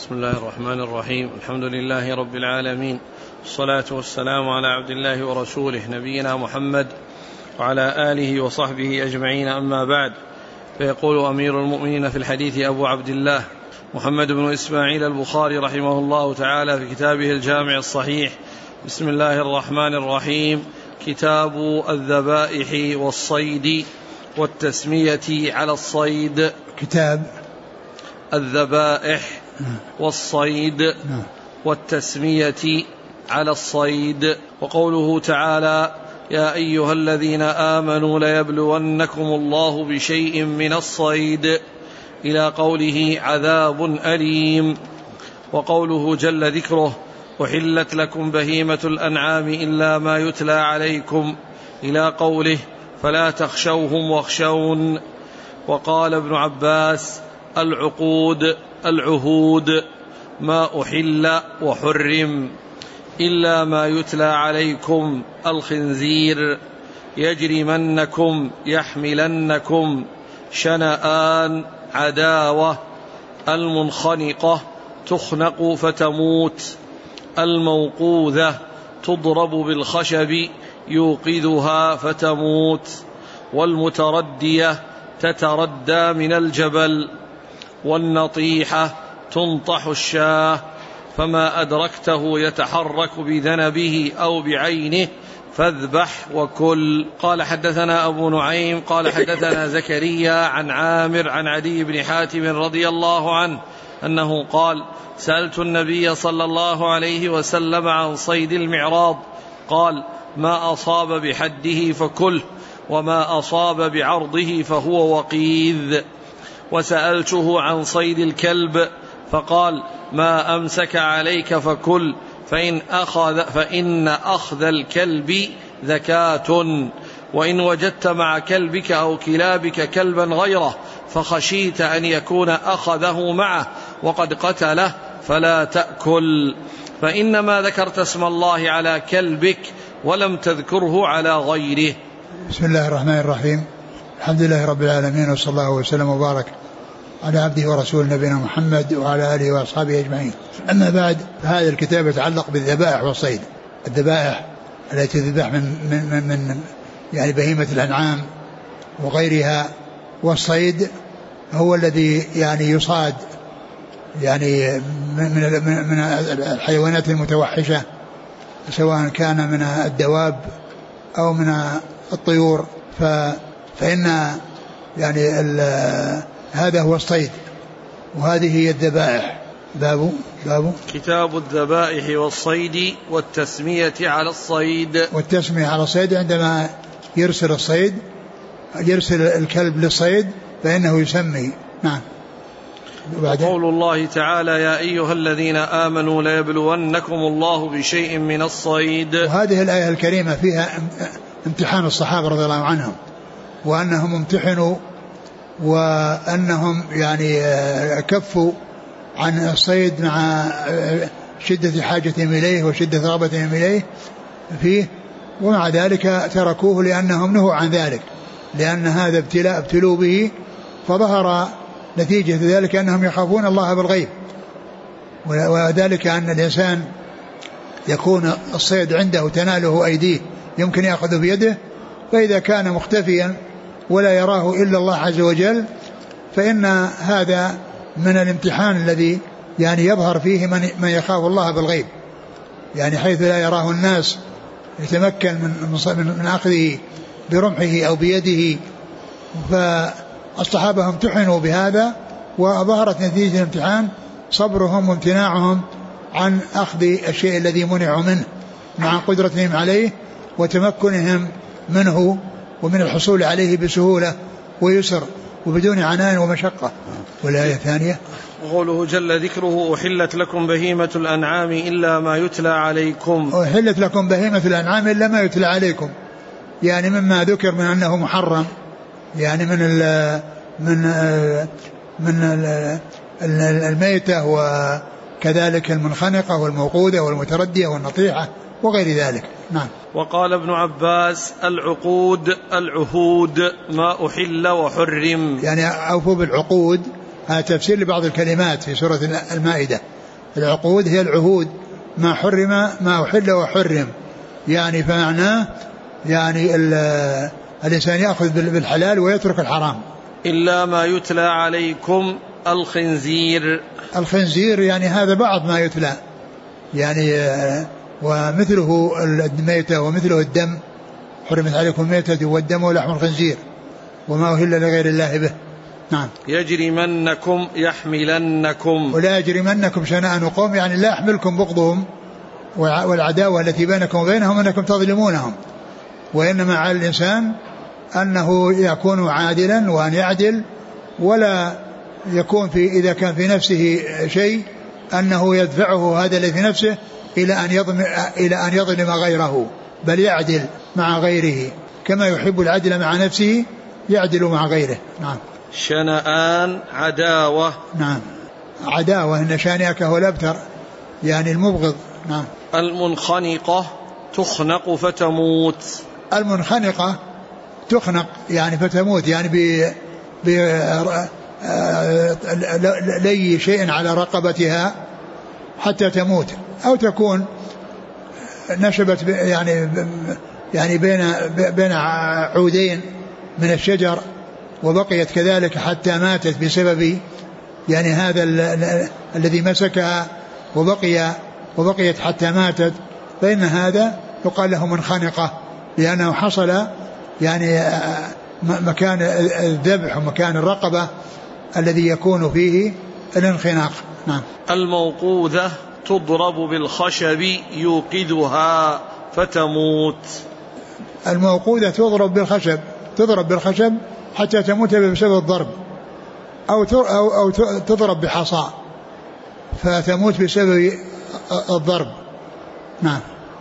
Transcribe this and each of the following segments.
بسم الله الرحمن الرحيم. الحمد لله رب العالمين، والصلاة والسلام على عبد الله ورسوله نبينا محمد وعلى آله وصحبه أجمعين، أما بعد. فيقول أمير المؤمنين في الحديث أبو عبد الله محمد بن إسماعيل البخاري رحمه الله تعالى في كتابه الجامع الصحيح: بسم الله الرحمن الرحيم. كتاب الذبائح والصيد والتسمية على الصيد. كتاب الذبائح والصيد والتسمية على الصيد. وقوله تعالى: يا أيها الذين آمنوا ليبلونكم الله بشيء من الصيد، إلى قوله: عذاب أليم. وقوله جل ذكره: أحلت لكم بهيمة الأنعام إلا ما يتلى عليكم، إلى قوله: فلا تخشوهم واخشون. وقال ابن عباس: العهود ما أحل وحرم إلا ما يتلى عليكم، الخنزير. يجرمنكم يحملنكم شنآن عداوة. المنخنقة تخنق فتموت. الموقوذة تضرب بالخشب يوقظها فتموت. والمتردية تتردى من الجبل. والنطيحة تنطح الشاة، فما أدركته يتحرك بذنبه أو بعينه فاذبح وكل. قال حدثنا أبو نعيم قال حدثنا زكريا عن عامر عن عدي بن حاتم رضي الله عنه أنه قال: سألت النبي صلى الله عليه وسلم عن صيد المعراض، قال: ما أصاب بحده فكله، وما أصاب بعرضه فهو وقيذ. وسألته عن صيد الكلب، فقال: ما أمسك عليك فكل، فإن أخذ الكلب زكاة، وإن وجدت مع كلبك أو كلابك كلبا غيره فخشيت أن يكون أخذه معه وقد قتله فلا تأكل، فإنما ذكرت اسم الله على كلبك ولم تذكره على غيره. بسم الله الرحمن الرحيم. الحمد لله رب العالمين، وصلى الله وسلم وبارك على عبده ورسول نبينا محمد وعلى آله وأصحابه أجمعين. أما بعد، فهذا الكتاب يتعلق بالذبائح والصيد. الذبائح التي تذبح من يعني بهيمة الأنعام وغيرها، والصيد هو الذي يعني يصاد يعني من الحيوانات المتوحشة، سواء كان من الدواب أو من الطيور، فإن يعني هذا هو الصيد، وهذه هي الذبائح. باب كتاب الذبائح والصيد والتسمية على الصيد. والتسمية على الصيد عندما يرسل الصيد، يرسل الكلب للصيد فإنه يسمي. نعم. وقول الله تعالى: يا أيها الذين آمنوا ليبلونكم الله بشيء من الصيد. وهذه الآية الكريمة فيها امتحان الصحابة رضي الله عنهم، وأنهم امتحنوا، وأنهم يعني كفوا عن الصيد مع شدة حاجتهم إليه وشدة رغبتهم إليه فيه، ومع ذلك تركوه لأنهم نهوا عن ذلك، لأن هذا ابتلاء ابتلوا به، فظهر نتيجة ذلك أنهم يخافون الله بالغيب، وذلك أن الإنسان يكون الصيد عنده تناله أيديه يمكن يأخذ بيده، فإذا كان مختفيا ولا يراه إلا الله عز وجل فإن هذا من الامتحان الذي يعني يظهر فيه من يخاف الله بالغيب، يعني حيث لا يراه الناس يتمكن من أخذه برمحه أو بيده. فالصحابة امتحنوا بهذا، وظهرت نتيجة الامتحان صبرهم وامتناعهم عن أخذ الشيء الذي منعوا منه مع قدرتهم عليه وتمكنهم منه ومن الحصول عليه بسهولة ويسر وبدون عناء ومشقة. والآية الثانية: وقوله جل ذكره: أحلت لكم بهيمة الأنعام إلا ما يتلى عليكم. أحلت لكم بهيمة الأنعام إلا ما يتلى عليكم، يعني مما ذكر من أنه محرم، يعني من الميتة، وكذلك المنخنقة والموقوذة والمتردية والنطيحة وغير ذلك. نعم. وقال ابن عباس: العهود ما أحل وحرم، يعني أوفوا بالعقود. هذا تفسير لبعض الكلمات في سورة المائدة. العقود هي العهود، ما حرم ما أحل وحرم، يعني فمعناه يعني الإنسان يأخذ بالحلال ويترك الحرام. إلا ما يتلى عليكم الخنزير. الخنزير يعني هذا بعض ما يتلى، يعني ومثله الميتة ومثله الدم، حرمت عليكم الميتة والدم ولحم الخنزير وما أهل لغير الله به. نعم. يجرمنكم يحملنكم. ولا يجرمنكم شنآن قوم، يعني لا يحملكم بغضهم والعداوة التي بينكم وبينهم أنكم تظلمونهم، وإنما على الإنسان أنه يكون عادلا وأن يعدل، ولا يكون إذا كان في نفسه شيء أنه يدفعه هذا الذي في نفسه إلى أن يظلم غيره، بل يعدل مع غيره كما يحب العدل مع نفسه يعدل مع غيره. نعم. شنآن عداوة. نعم، عداوة، إن شانئك هو الأبتر، يعني المبغض. نعم. المنخنقة تخنق فتموت. المنخنقة تخنق يعني فتموت، يعني لي شيء على رقبتها حتى تموت، أو تكون نشبت يعني بين عودين من الشجر وبقيت كذلك حتى ماتت بسبب يعني هذا الذي مسكها وبقيت حتى ماتت، فإن هذا يقال له منخنقة، لأنه حصل يعني مكان الذبح ومكان الرقبة الذي يكون فيه الانخناق. نعم. الموقوذة تضرب بالخشب يوقدها فتموت. الموقوذة تضرب بالخشب حتى تموت بسبب الضرب، أو تضرب بحصى فتموت بسبب الضرب. نعم.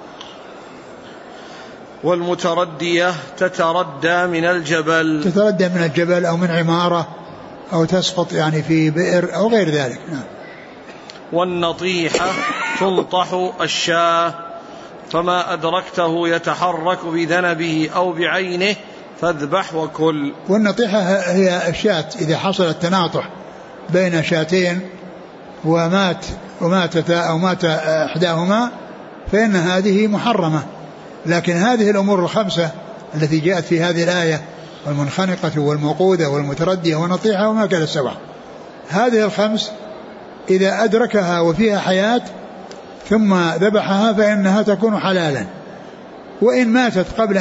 والمتردية تتردى من الجبل أو من عمارة، أو تسقط يعني في بئر أو غير ذلك. نعم. والنطيحة تنطح الشاة، فما أدركته يتحرك بذنبه أو بعينه فاذبح وكل. والنطيحة هي الشاة، إذا حصل التناطح بين شاتين وماتتا أو مات إحداهما فإن هذه محرمة. لكن هذه الأمور الخمسة التي جاءت في هذه الآية، والمنخنقة والموقوذة والمتردية والنطيحة وما كان السبع، هذه الخمس إذا أدركها وفيها حياة ثم ذبحها فإنها تكون حلالا، وإن ماتت قبل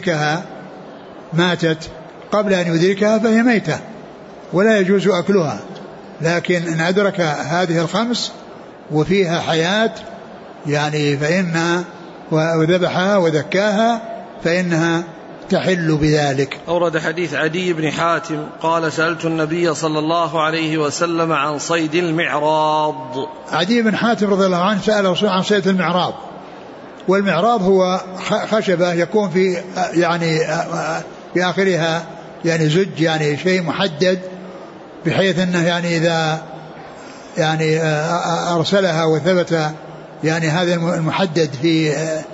أن يدركها فهي ميتة ولا يجوز أكلها. لكن إن أدرك هذه الخمس وفيها حياة يعني فإنها وذبحها وذكاها فإنها تحل بذلك. أورد حديث عدي بن حاتم قال سألت النبي صلى الله عليه وسلم عن صيد المعراض. عدي بن حاتم رضي الله عنه سأل الرسول عن صيد المعراض. والمعراض هو خشبة يكون في يعني في آخرها يعني زج، يعني شيء محدد، بحيث أنه يعني إذا يعني أرسلها وثبت يعني هذا المحدد في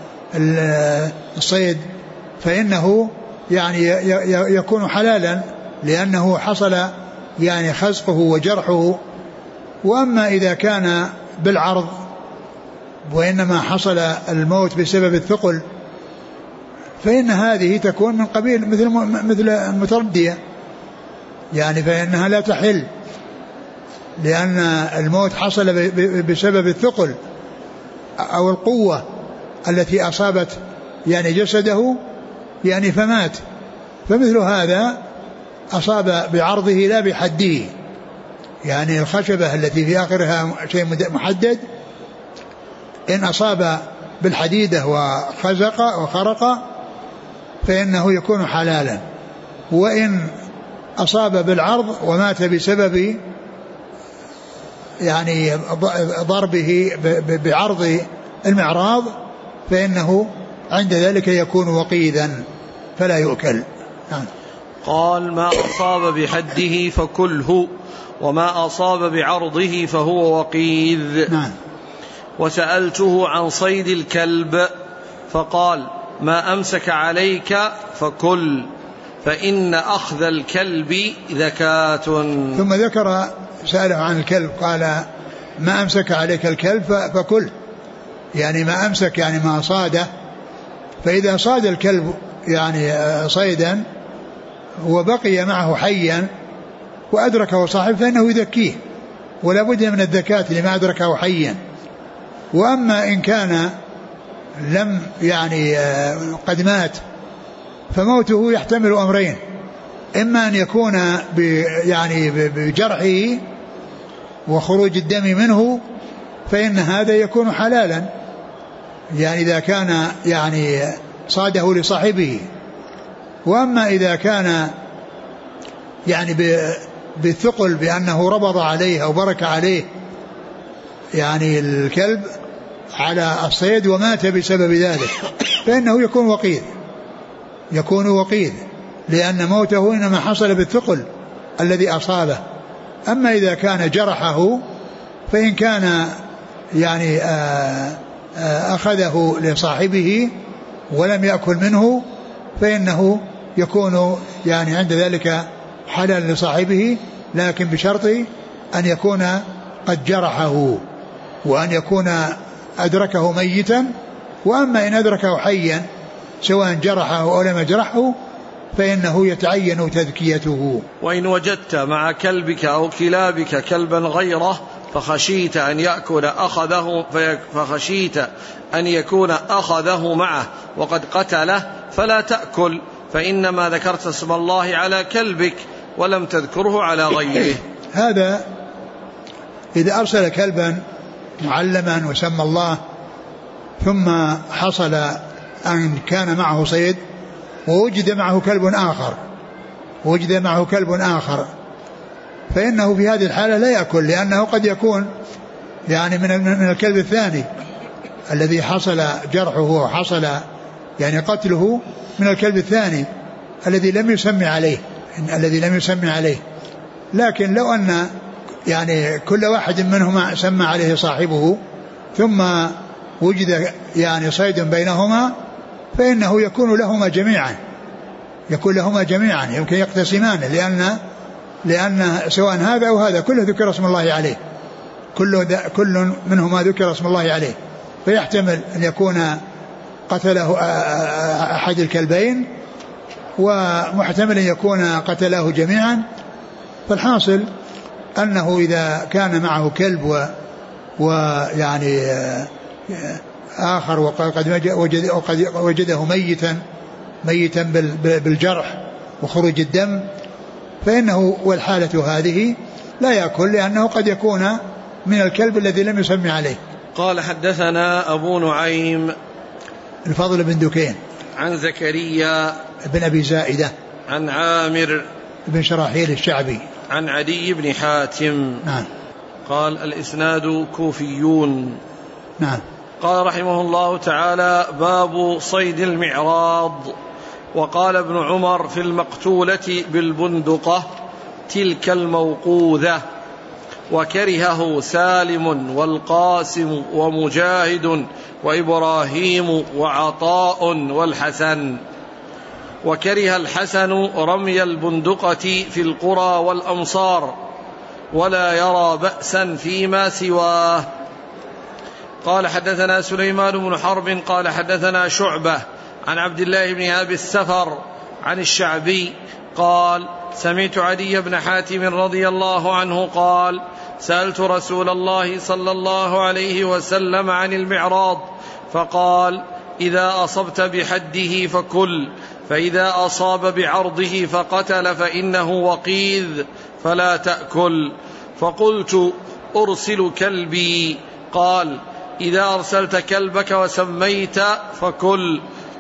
الصيد فإنه يعني يكون حلالا، لأنه حصل يعني خزقه وجرحه. وأما إذا كان بالعرض وإنما حصل الموت بسبب الثقل فإن هذه تكون من قبيل مثل المتردية، يعني فإنها لا تحل، لأن الموت حصل بسبب الثقل أو القوة التي أصابت يعني جسده يعني فمات. فمثل هذا أصاب بعرضه لا بحده، يعني الخشبة التي في آخرها شيء محدد إن أصاب بالحديدة وخرق فإنه يكون حلالا، وإن أصاب بالعرض ومات بسبب يعني ضربه بعرض المعراض فإنه عند ذلك يكون وقيدا فلا يؤكل. نعم. قال ما أصاب بحده فكله، وما أصاب بعرضه فهو وقيذ. نعم. وسألته عن صيد الكلب فقال ما أمسك عليك فكل، فإن أخذ الكلب ذكاة. ثم ذكر سأله عن الكلب قال ما أمسك عليك الكلب فكل، يعني ما أمسك يعني ما صاده. فإذا صاد الكلب يعني صيدا وبقي معه حيا وأدركه صاحب فإنه يذكيه، ولا بد من الذكاة لما أدركه حيا. وأما إن كان لم يعني قد مات فموته يحتمل أمرين: إما أن يكون يعني بجرحه وخروج الدم منه، فإن هذا يكون حلالا، يعني إذا كان يعني صاده لصاحبه. وأما إذا كان يعني بالثقل بأنه ربض عليه أو برك عليه يعني الكلب على الصيد ومات بسبب ذلك، فإنه يكون وقيد لأن موته إنما حصل بالثقل الذي أصابه. أما إذا كان جرحه فإن كان يعني أخذه لصاحبه ولم يأكل منه فإنه يكون يعني عند ذلك حلال لصاحبه، لكن بشرط أن يكون قد جرحه وأن يكون أدركه ميتا. وأما إن أدركه حيا سواء جرحه أو لم يجرحه فإنه يتعين تذكيته. وإن وجدت مع كلبك أو كلابك كلبا غيره فخشيت أن يأكل فخشيت أن يكون أخذه معه وقد قتله فلا تأكل، فإنما ذكرت اسم الله على كلبك ولم تذكره على غيره. هذا إذا أرسل كلبا معلما وسمى الله ثم حصل أن كان معه صيد ووجد معه كلب آخر فإنه في هذه الحالة لا يأكل، لأنه قد يكون يعني من الكلب الثاني الذي حصل جرحه وحصل يعني قتله من الكلب الثاني الذي لم يسمي عليه. لكن لو أن يعني كل واحد منهما سمى عليه صاحبه ثم وجد يعني صيد بينهما فإنه يكون لهما جميعا يمكن يقتسمان، لأن سواء هذا أو هذا كله ذكر اسم الله عليه، كل منهما ذكر اسم الله عليه، فيحتمل أن يكون قتله أحد الكلبين ومحتمل أن يكون قتله جميعا. فالحاصل أنه إذا كان معه كلب ويعني آخر وقد وجده ميتا بالجرح وخروج الدم فإنه والحالة هذه لا يأكل، لأنه قد يكون من الكلب الذي لم يسمي عليه. قال حدثنا أبو نعيم الفضل بن دكين عن زكريا بن أبي زائدة عن عامر بن شراحيل الشعبي عن عدي بن حاتم. نعم. قال الإسناد كوفيون. نعم. قال رحمه الله تعالى: باب صيد المعراض. وقال ابن عمر في المقتولة بالبندقة: تلك الموقوذة. وكرهه سالم والقاسم ومجاهد وإبراهيم وعطاء والحسن. وكره الحسن رمي البندقة في القرى والأمصار ولا يرى بأسا فيما سواه. قال حدثنا سليمان بن حرب قال حدثنا شعبة عن عبد الله بن أبي السفر عن الشعبي قال: سمعت عدي بن حاتم رضي الله عنه قال: سألت رسول الله صلى الله عليه وسلم عن المعراض فقال: إذا أصبت بحده فكل، فإذا أصاب بعرضه فقتل فإنه وقيذ فلا تأكل. فقلت: أرسل كلبي؟ قال: إذا أرسلت كلبك وسميت فكل.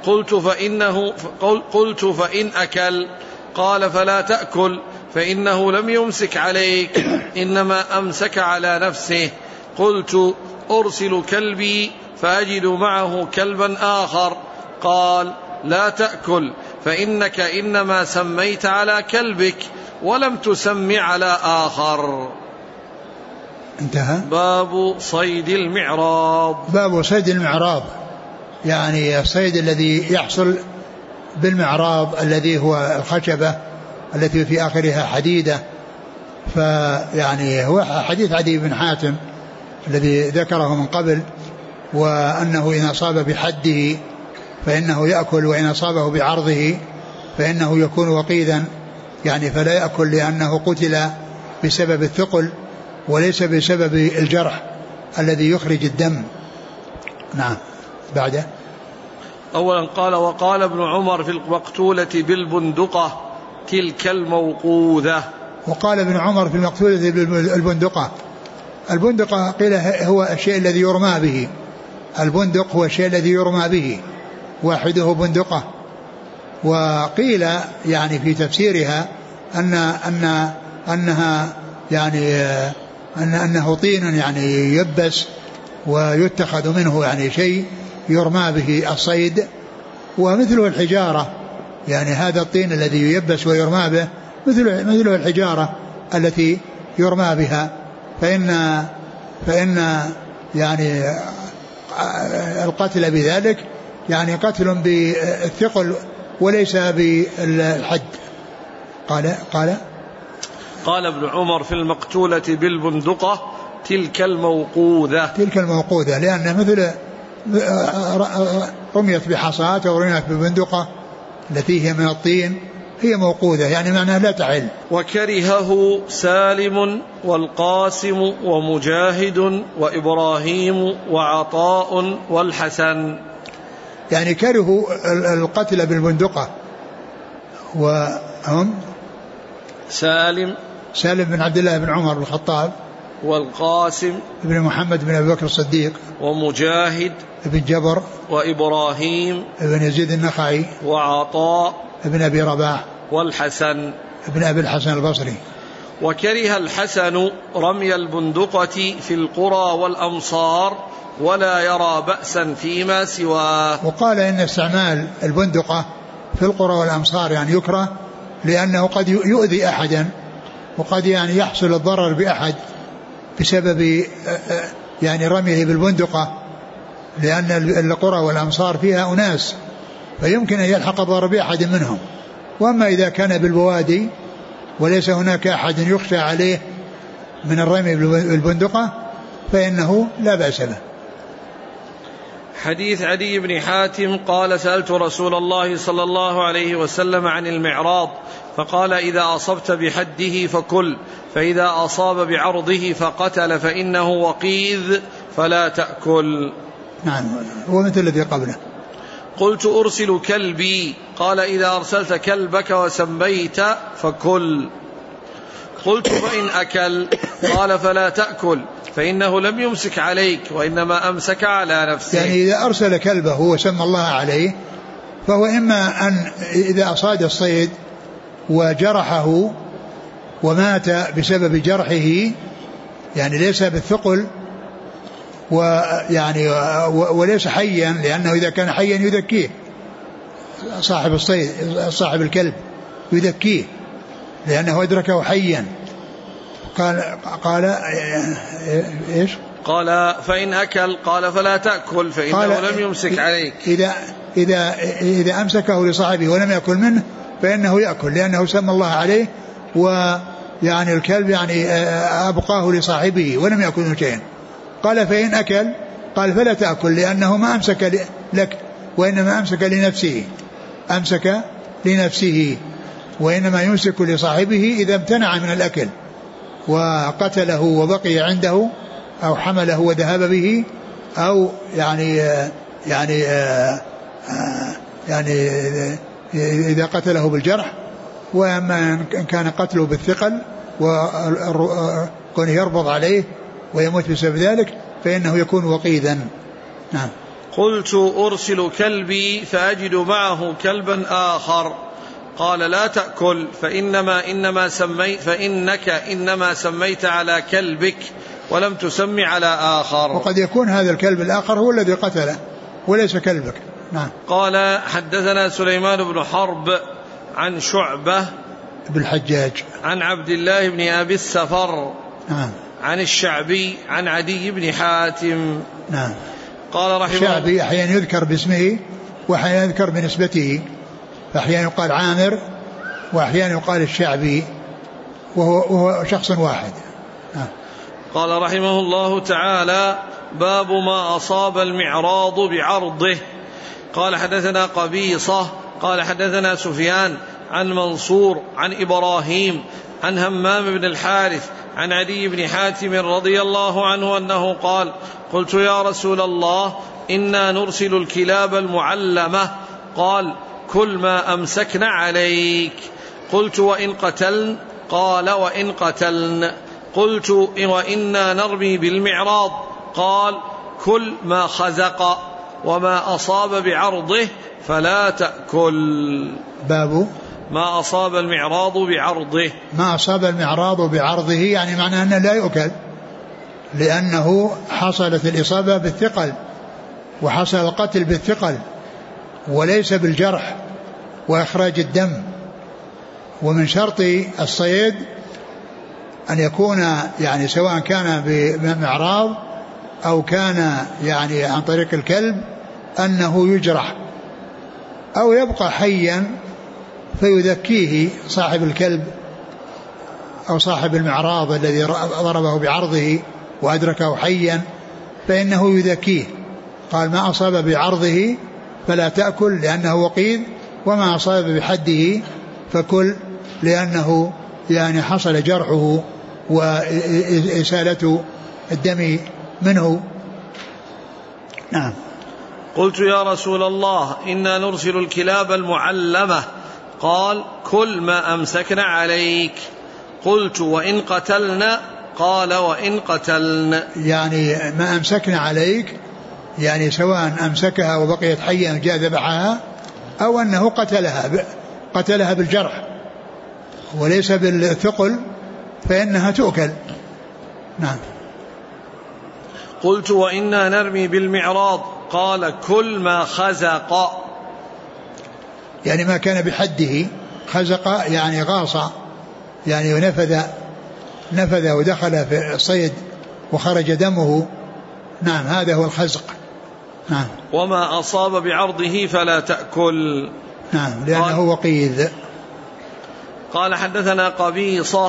قلت: فإن أكل؟ قال: فلا تأكل، فإنه لم يمسك عليك، إنما أمسك على نفسه. قلت: أرسل كلبي فأجد معه كلبا آخر؟ قال: لا تأكل، فإنك إنما سميت على كلبك ولم تسم على آخر. انتهى. باب صيد المعراض. باب صيد المعراض، يعني الصيد الذي يحصل بالمعراض الذي هو الخشبة التي في آخرها حديدة. فيعني هو حديث عدي بن حاتم الذي ذكره من قبل، وأنه إن أصاب بحده فإنه يأكل، وإن أصابه بعرضه فإنه يكون وقيدا، يعني فلا يأكل لأنه قتل بسبب الثقل وليس بسبب الجرح الذي يخرج الدم. نعم. بعده أولا قال: وقال ابن عمر في المقتولة بالبندقة تلك الموقوذة. وقال ابن عمر في المقتولة بالبندقة. البندقة قيل هو الشيء الذي يرمى به، البندق هو الشيء الذي يرمى به، واحده بندقة. وقيل يعني في تفسيرها أنها يعني أنه طين يعني يبس ويتخذ منه يعني شيء يرمى به الصيد، ومثله الحجارة، يعني هذا الطين الذي ييبس ويرمى به مثله الحجارة التي يرمى بها. فإن يعني القتل بذلك يعني قتل بالثقل وليس بالحد. قال ابن عمر في المقتولة بالبندقة تلك الموقوذة. تلك الموقوذة لأن مثل رميت بحصاة أو رميت ببندقة التي هي من الطين هي موقوذة، يعني معناها لا تعل. وكرهه سالم والقاسم ومجاهد وإبراهيم وعطاء والحسن. يعني كرهوا القتل بالبندقة، وهم سالم بن عبد الله بن عمر بن الخطاب، والقاسم بن محمد بن أبي بكر الصديق، ومجاهد بن جبر، وإبراهيم بن يزيد النخعي، وعطاء بن أبي رباح، والحسن بن أبي الحسن البصري. وكره الحسن رمي البندقة في القرى والأمصار ولا يرى بأسا فيما سواه. وقال إن استعمال البندقة في القرى والأمصار يعني يكره، لأنه قد يؤذي أحدا، وقد يعني يحصل الضرر بأحد بسبب يعني رميه بالبندقة، لأن القرى والأمصار فيها أناس فيمكن أن يلحق الضرر بأحد منهم. وأما إذا كان بالبوادي وليس هناك أحد يخشى عليه من الرمي بالبندقة فإنه لا بأس به. حديث عدي بن حاتم قال: سألت رسول الله صلى الله عليه وسلم عن المعراض فقال: إذا أصبت بحده فكل، فإذا أصاب بعرضه فقتل فإنه وقيذ فلا تأكل. نعم. ومثل الذي قبله. قلت: أرسل كلبي. قال: إذا أرسلت كلبك وسميت فكل. قلت: فإن أكل؟ قال: فلا تأكل، فإنه لم يمسك عليك وإنما أمسك على نفسه. يعني إذا أرسل كلبه وسمى الله عليه فهو إما أن إذا أصاد الصيد وجرحه ومات بسبب جرحه، يعني ليس بالثقل ويعني وليس حيا، لأنه إذا كان حيا يذكيه صاحب الصيد، صاحب الكلب يذكيه لأنه أدركه حيا. قال إيش؟ قال: فإن أكل؟ قال: فلا تأكل، فإنه لم يمسك عليك. إذا أمسكه لصاحبه ولم يأكل منه فإنه يأكل، لأنه سمى الله عليه، ويعني الكلب يعني أبقاه لصاحبه ولم يأكل شيئا. قال: فإن أكل؟ قال: فلا تأكل، لأنه ما أمسك لك وإنما أمسك لنفسه، أمسك لنفسه، وإنما يمسك لصاحبه إذا امتنع من الأكل وقتله وبقي عنده أو حمله وذهب به، أو يعني إذا قتله بالجرح. وأما إن كان قتله بالثقل وكونه يربض عليه ويموت بسبب ذلك فإنه يكون وقيدا. نعم. قلت: أرسل كلبي فأجد معه كلبا آخر. قال: لا تأكل، فإنك إنما سميت على كلبك ولم تسمي على آخر. وقد يكون هذا الكلب الآخر هو الذي قتله وليس كلبك. نعم. قال: حدثنا سليمان بن حرب عن شعبة بالحجاج عن عبد الله بن أبي السفر نعم. عن الشعبي عن عدي بن حاتم. نعم. قال رحمه الله: الشعبي أحيانا يذكر باسمه وأحيانا يذكر بنسبته، فأحيانا يقال عامر وأحيانا يقال الشعبي، وهو شخص واحد. قال رحمه الله تعالى: باب ما أصاب المعراض بعرضه. قال حدثنا قبيصة قال حدثنا سفيان عن منصور عن إبراهيم عن همام بن الحارث عن عدي بن حاتم رضي الله عنه أنه قال: قلت يا رسول الله إنا نرسل الكلاب المعلمة. قال: كل ما أمسكن عليك. قلت: وإن قتلن؟ قال: وإن قتلن. قلت: وإنا نرمي بالمعراض. قال: كل ما خزق وما أصاب بعرضه فلا تأكل. باب ما أصاب المعراض بعرضه. ما أصاب المعراض بعرضه يعني معناه أنه لا يؤكل، لأنه حصلت الإصابة بالثقل وحصل القتل بالثقل وليس بالجرح وإخراج الدم. ومن شرط الصيد أن يكون يعني سواء كان بمعراض أو كان يعني عن طريق الكلب أنه يجرح أو يبقى حيا فيذكيه صاحب الكلب أو صاحب المعراض الذي ضربه بعرضه وأدركه حيا فإنه يذكيه. قال: ما أصاب بعرضه فلا تأكل لأنه وقيد، وما أصاب بحده فكل لأنه يعني حصل جرحه وإسالة الدم منه. نعم. قلت يا رسول الله إنا نرسل الكلاب المعلمة. قال: كل ما أمسكن عليك. قلت: وإن قتلنا؟ قال: وإن قتلن. يعني ما أمسكن عليك يعني سواء أمسكها وبقيت حيا جاء ذبحها أو أنه قتلها بالجرح وليس بالثقل فإنها تؤكل. نعم. قلت: وإنا نرمي بالمعراض. قال: كل ما خزق. يعني ما كان بحده. خزق يعني غاص يعني نفذ ودخل في الصيد وخرج دمه. نعم، هذا هو الخزق. نعم. وما أصاب بعرضه فلا تأكل. نعم، لأنه وقيد. قال حدثنا قبيصة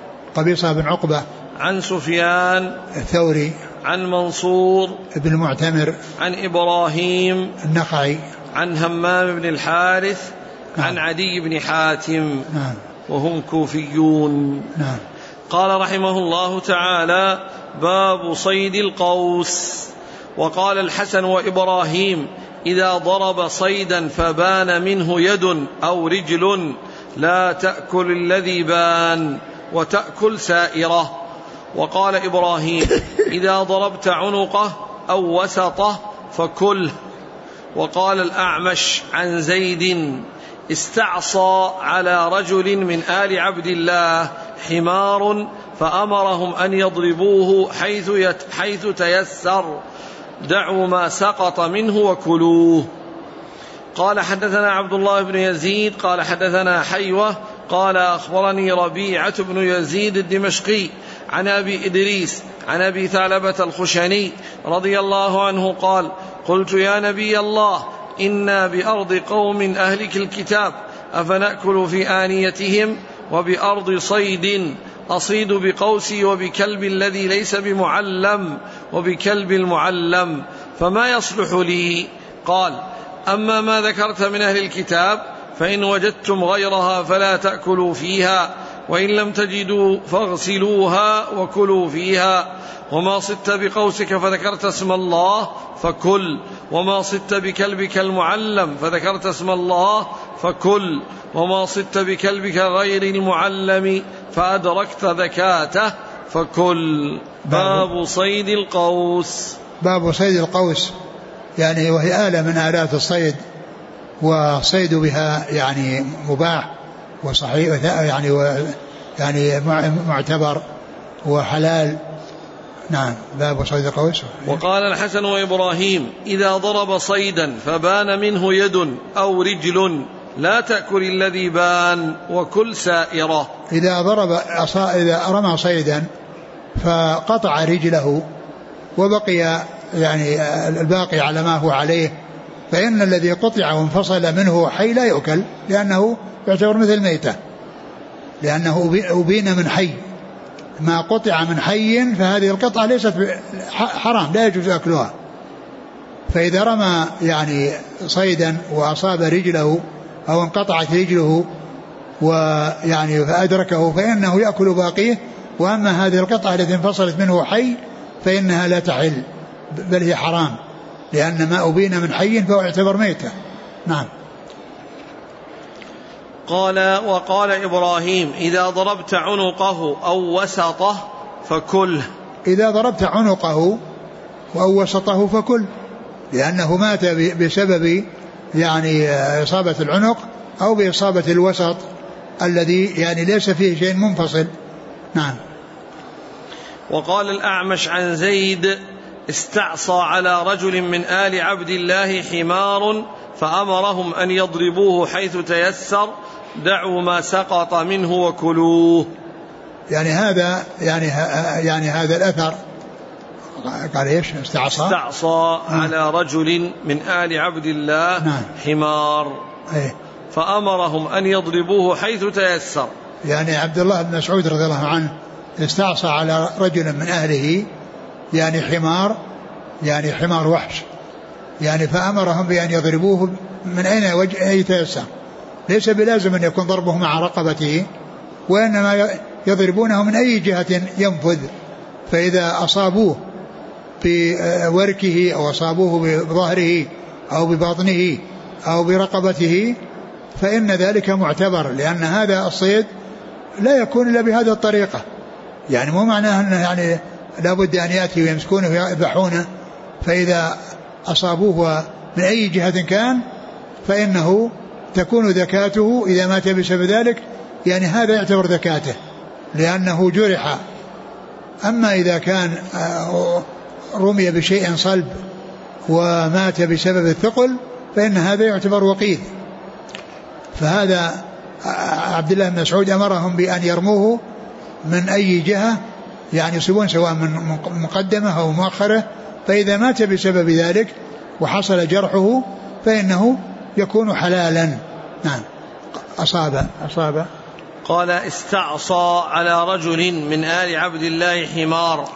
بن عقبة عن سفيان الثوري عن منصور بن المعتمر عن إبراهيم النخعي عن همام بن الحارث نعم. عن عدي بن حاتم نعم. وهم كوفيون. نعم. قال رحمه الله تعالى: باب صيد القوس. وقال الحسن وإبراهيم: إذا ضرب صيدا فبان منه يد أو رجل لا تأكل الذي بان وتأكل سائره. وقال إبراهيم: إذا ضربت عنقه أو وسطه فكله. وقال الأعمش عن زيد: استعصى على رجل من آل عبد الله حمار فأمرهم أن يضربوه حيث تيسر، دعوا ما سقط منه وكلوه. قال حدثنا عبد الله بن يزيد قال حدثنا حيوة قال أخبرني ربيعة بن يزيد الدمشقي عن أبي إدريس عن أبي ثعلبة الخشني رضي الله عنه قال: قلت يا نبي الله إنا بأرض قوم أهلك الكتاب أفنأكل في آنيتهم وبأرض صيد أصيد بقوسي وبكلب الذي ليس بمعلم وبكلب المعلم فما يصلح لي؟ قال: أما ما ذكرت من أهل الكتاب فإن وجدتم غيرها فلا تأكلوا فيها، وإن لم تجدوا فاغسلوها وكلوا فيها. وما صدت بقوسك فذكرت اسم الله فكل، وما صدت بكلبك المعلم فذكرت اسم الله فكل، وما صدت بكلبك غير المعلم فأدركت ذكاته فكل. باب صيد القوس. باب صيد القوس يعني وهي آلة من آلات الصيد، وصيد بها يعني مباح وصحيح يعني معتبر وحلال. نعم. باب صيد القوس. وقال الحسن وإبراهيم: إذا ضرب صيدا فبان منه يد أو رجل لا تأكل الذي بان وكل سائرة. إذا رمى صيدا فقطع رجله وبقي يعني الباقي على ما هو عليه، فإن الذي قطع وانفصل منه حي لا يؤكل، لأنه يعتبر مثل ميتة، لأنه أبين من حي ما قطع من حي فهذه القطعة ليست حرام لا يجوز أكلها. فإذا رمى يعني صيدا وأصاب رجله أو انقطعت رجله ويعني فأدركه فإنه يأكل باقيه. وأما هذه القطعة التي انفصلت منه حي فإنها لا تحل بل هي حرام لأن ما أبين من حي فهو يعتبر ميتة. نعم. قال وقال إبراهيم إذا ضربت عنقه أو وسطه فكله. إذا ضربت عنقه أو وسطه فكل لأنه مات بسبب يعني إصابة العنق أو بإصابة الوسط الذي يعني ليس فيه شيء منفصل. نعم. وقال الأعمش عن زيد استعصى على رجل من آل عبد الله حمار فأمرهم أن يضربوه حيث تيسر دعوا ما سقط منه وكلوه. يعني هذا يعني هذا الأثر قال ايش؟ استعصى على رجل من آل عبد الله. نعم. حمار. ايه. فأمرهم أن يضربوه حيث تيسر. يعني عبد الله بن مسعود رضي الله عنه استعصى على رجل من أهله يعني حمار وحش يعني فأمرهم بأن يضربوه من أين وجه يتيسر. ليس بلازم أن يكون ضربه مع رقبته وإنما يضربونه من أي جهة ينفذ. فإذا أصابوه بوركه أو أصابوه بظهره أو ببطنه أو برقبته فإن ذلك معتبر لأن هذا الصيد لا يكون إلا بهذه الطريقة. يعني مو معناه أنه يعني لابد أن يأتي ويمسكونه ويذبحونه. فإذا أصابوه من أي جهة كان فإنه تكون ذكاته إذا مات بسبب ذلك يعني هذا يعتبر ذكاته لأنه جرح. أما إذا كان رمي بشيء صلب ومات بسبب الثقل فإن هذا يعتبر وقيد. فهذا عبد الله بن مسعود أمرهم بأن يرموه من أي جهة يعني يصيبون سواء من مقدمة أو مؤخرة. فإذا مات بسبب ذلك وحصل جرحه فإنه يكون حلالا. نعم. أصاب قال استعصى على رجل من آل عبد الله حمار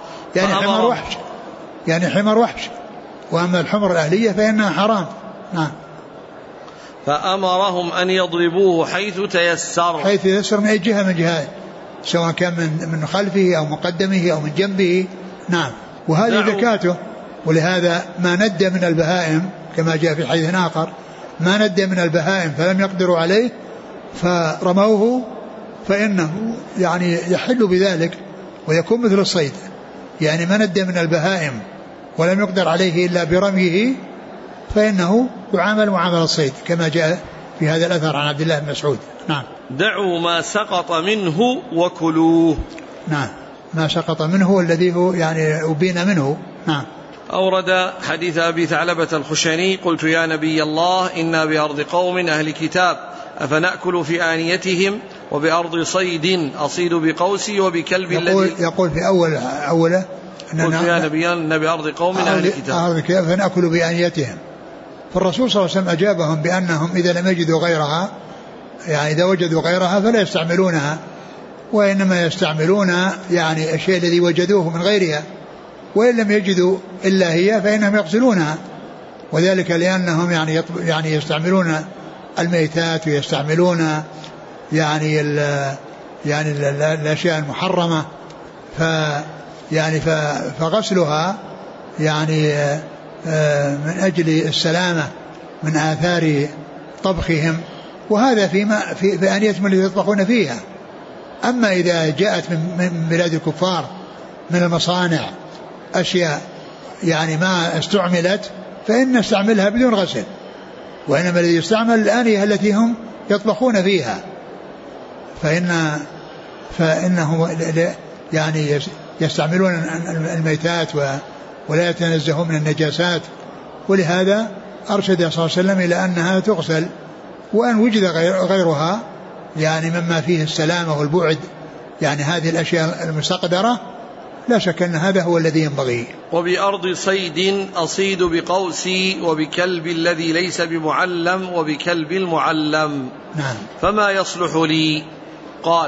يعني حمار وحش وأما الحمر الأهلية فإنها حرام. نعم. فأمرهم أن يضربوه حيث تيسر من أي جهة من جهات سواء كان من خلفه أو مقدمه أو من جنبه. نعم. وهذه ذكاته. ولهذا ما ند من البهائم كما جاء في حديث آخر ما ند من البهائم فلم يقدروا عليه فرموه فإنه يعني يحل بذلك ويكون مثل الصيد. يعني ما ند من البهائم ولم يقدر عليه إلا برميه فإنه يعامل معاملة الصيد كما جاء في هذا الأثر عن عبد الله بن مسعود. نعم. دعوا ما سقط منه وكلوه. نعم. ما سقط منه الذي هو يعني أبين منه. نعم. أورد حديث أبي ثعلبة الخشني قلت يا نبي الله إنا بأرض قوم أهل كتاب أفنأكل في آنيتهم وبأرض صيد أصيد بقوسي وبكلب يقول في أوله قلت يا نبي الله إنا بأرض قوم أهل كتاب فنأكل بآنيتهم. فالرسول صلى الله عليه وسلم أجابهم بأنهم إذا لم يجدوا غيرها يعني إذا وجدوا غيرها فلا يستعملونها وإنما يستعملون يعني الشيء الذي وجدوه من غيرها وإن لم يجدوا إلا هي فإنهم يقتلونها. وذلك لأنهم يعني يستعملون الميتات ويستعملون يعني الأشياء المحرمة فغسلها يعني من أجل السلامة من آثار طبخهم وهذا في آنيتهم اللي يطبخون فيها. أما إذا جاءت من بلاد الكفار من المصانع أشياء يعني ما استعملت فإن نستعملها بدون غسل وإنما الذي يستعمل الآنية التي هم يطبخون فيها فإنه يعني يستعملون الميتات ولا يتنزهون من النجاسات. ولهذا أرشد صلى الله عليه وسلم إلى أنها تغسل وأن وجد غيرها يعني مما فيه السلامة والبعد يعني هذه الأشياء المستقدرة لا شك أن هذا هو الذي ينبغي. وبأرض صيد أصيد بقوسي وبكلب الذي ليس بمعلم وبكلب المعلم. نعم. فما يصلح لي؟ قال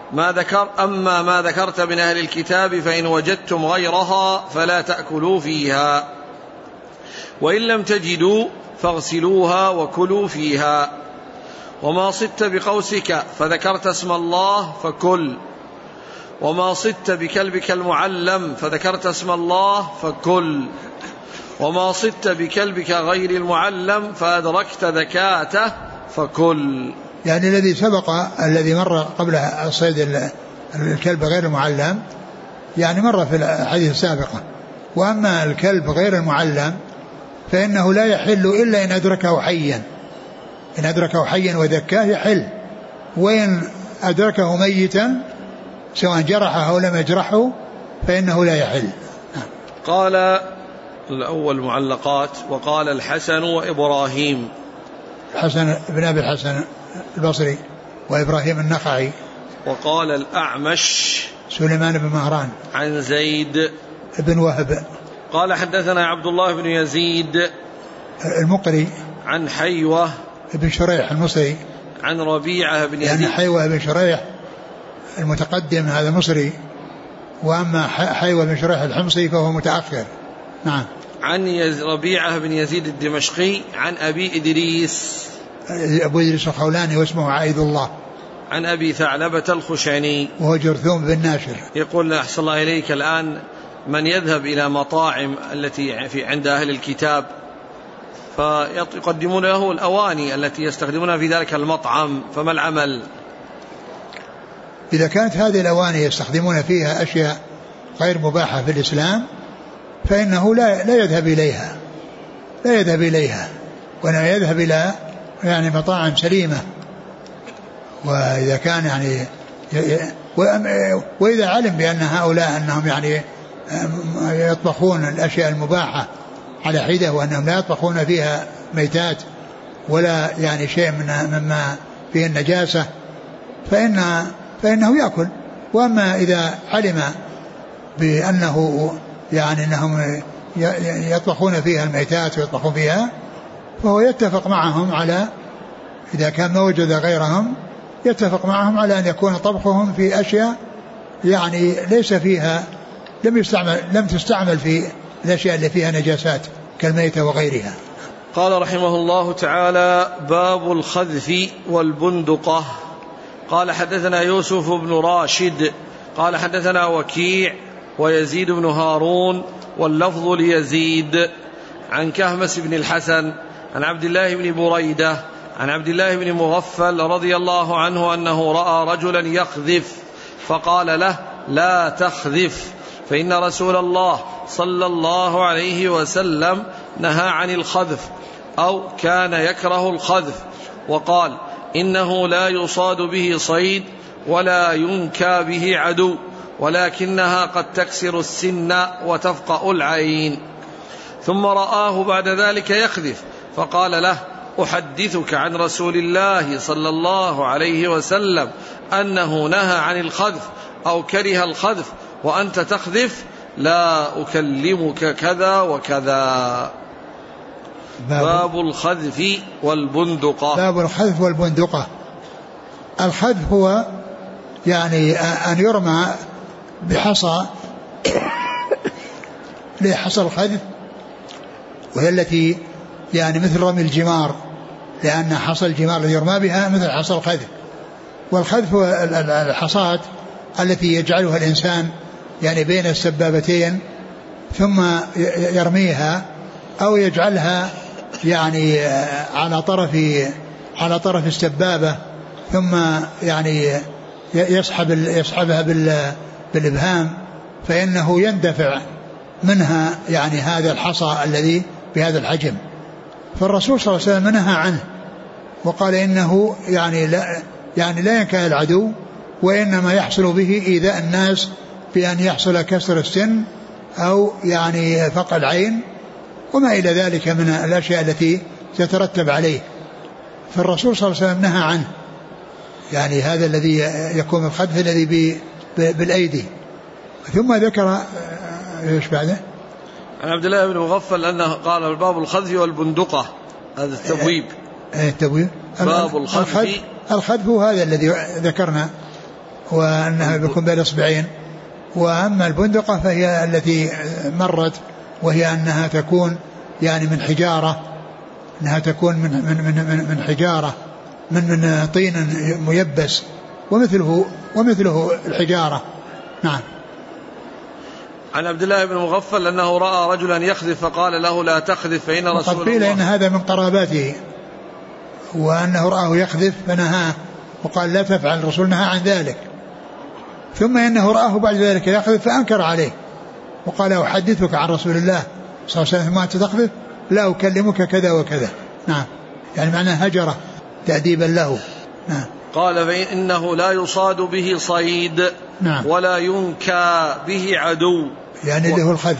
أما ما ذكرت من أهل الكتاب فإن وجدتم غيرها فلا تأكلوا فيها، وإن لم تجدوا فاغسلوها وكلوا فيها. وما صدت بقوسك فذكرت اسم الله فكل، وما صدت بكلبك المعلم فذكرت اسم الله فكل، وما صدت بكلبك غير المعلم فأدركت ذكاته فكل. يعني الذي سبق الذي مر قبل صيد الكلب غير المعلم يعني مر في الحديث السابقة. وأما الكلب غير المعلم فإنه لا يحل إلا إن أدركه حيا، إن أدركه حيا وذكاه يحل، وإن أدركه ميتا سواء جرحه أو لم يجرحه فإنه لا يحل. قال الأول معلقات. وقال الحسن وإبراهيم، الحسن بن أبي الحسن البصري وإبراهيم النخعي. وقال الأعمش سليمان بن مهران عن زيد بن وهب. قال حدثنا عبد الله بن يزيد المقري عن حيوة بن شريح المصري عن ربيعة بن يزيد. يعني حيوة بن شريح المتقدم هذا مصري، وأما حيوة بن شريح الحمصي فهو متأخر. نعم. عن ربيعة بن يزيد الدمشقي عن أبي إدريس أبو إدريس الخولاني واسمه عائد الله، عن أبي ثعلبة الخشني وهو جرثوم بن ناشر. يقول أحسن الله إليك، الآن من يذهب إلى مطاعم التي في عند أهل الكتاب فيقدمون له الأواني التي يستخدمونها في ذلك المطعم، فما العمل؟ إذا كانت هذه الأواني يستخدمون فيها أشياء غير مباحة في الإسلام فإنه لا يذهب إليها، لا يذهب إليها، وأنا يذهب إلى يعني مطاعم سليمة. وإذا كان يعني وإذا علم بأن هؤلاء أنهم يعني يطبخون الأشياء المباحة على حدة وأنهم لا يطبخون فيها ميتات ولا يعني شيء مما فيه النجاسة فإنه يأكل. وأما إذا علم بأنه يعني أنهم يطبخون فيها الميتات ويطبخون فيها فهو يتفق معهم على، إذا كان ما وجد غيرهم يتفق معهم على أن يكون طبخهم في أشياء يعني ليس فيها لم تستعمل في الأشياء اللي فيها نجاسات كالميتة وغيرها. قال رحمه الله تعالى: باب الخذف والبندقة. قال حدثنا يوسف بن راشد قال حدثنا وكيع ويزيد بن هارون واللفظ ليزيد عن كهمس بن الحسن عن عبد الله بن بريدة عن عبد الله بن مغفل رضي الله عنه أنه رأى رجلا يخذف فقال له: لا تخذف، فإن رسول الله صلى الله عليه وسلم نهى عن الخذف أو كان يكره الخذف، وقال: إنه لا يصاد به صيد ولا ينكى به عدو، ولكنها قد تكسر السن وتفقأ العين. ثم رآه بعد ذلك يخذف فقال له: أحدثك عن رسول الله صلى الله عليه وسلم أنه نهى عن الخذف أو كره الخذف وأنت تخذف؟ لا أكلمك كذا وكذا. باب الخذف والبندقة. باب الخذف والبندقة. الخذف هو يعني أن يرمى بحصى لحصى الخذف، وهي التي يعني مثل رمي الجمار، لأن حصى الجمار الذي يرمى بها مثل حصى الخذف. والخذف هو الحصاة التي يجعلها الإنسان يعني بين السبابتين ثم يرميها، أو يجعلها يعني على طرف السبابة ثم يعني يسحبها بالإبهام، فإنه يندفع منها يعني هذا الحصى الذي بهذا الحجم. فالرسول صلى الله عليه وسلم نهى عنه وقال إنه يعني لا ينكى العدو، وإنما يحصل به إيذاء الناس بأن يحصل كسر السن أو يعني فقع العين وما إلى ذلك من الأشياء التي تترتب عليه. فالرسول صلى الله عليه وسلم نهى عنه، يعني هذا الذي يكون الخذف الذي بالأيدي. ثم ذكر ايش بعده؟ عن عبد الله بن مغفل أنه قال: باب الخذف والبندقة. هذا التبويب. التبويب. باب الخذف. الخذف هذا الذي ذكرنا وأنها بيكون بين إصبعين. وأما البندقة فهي التي مرت، وهي أنها تكون يعني من حجارة، أنها تكون من حجارة من طين ميبس ومثله الحجارة. نعم. عن عبد الله بن مغفل أنه رأى رجلا يخذف فقال له لا تخذف فإن رسول الله، قيل إن هذا من قراباته، وأنه رآه يخذف فنهاه وقال لا تفعل، الرسول نهى عن ذلك. ثم إنه رآه بعد ذلك يخذف فأنكر عليه وقال أحدثك عن رسول الله صلى الله عليه وسلم ما تخذف؟ لا أكلمك كذا وكذا. نعم، يعني معناه هجره تأديبا له. نعم. قال فإنه لا يصاد به صيد. نعم. ولا ينكى به عدو، يعني اللي هو الخذف،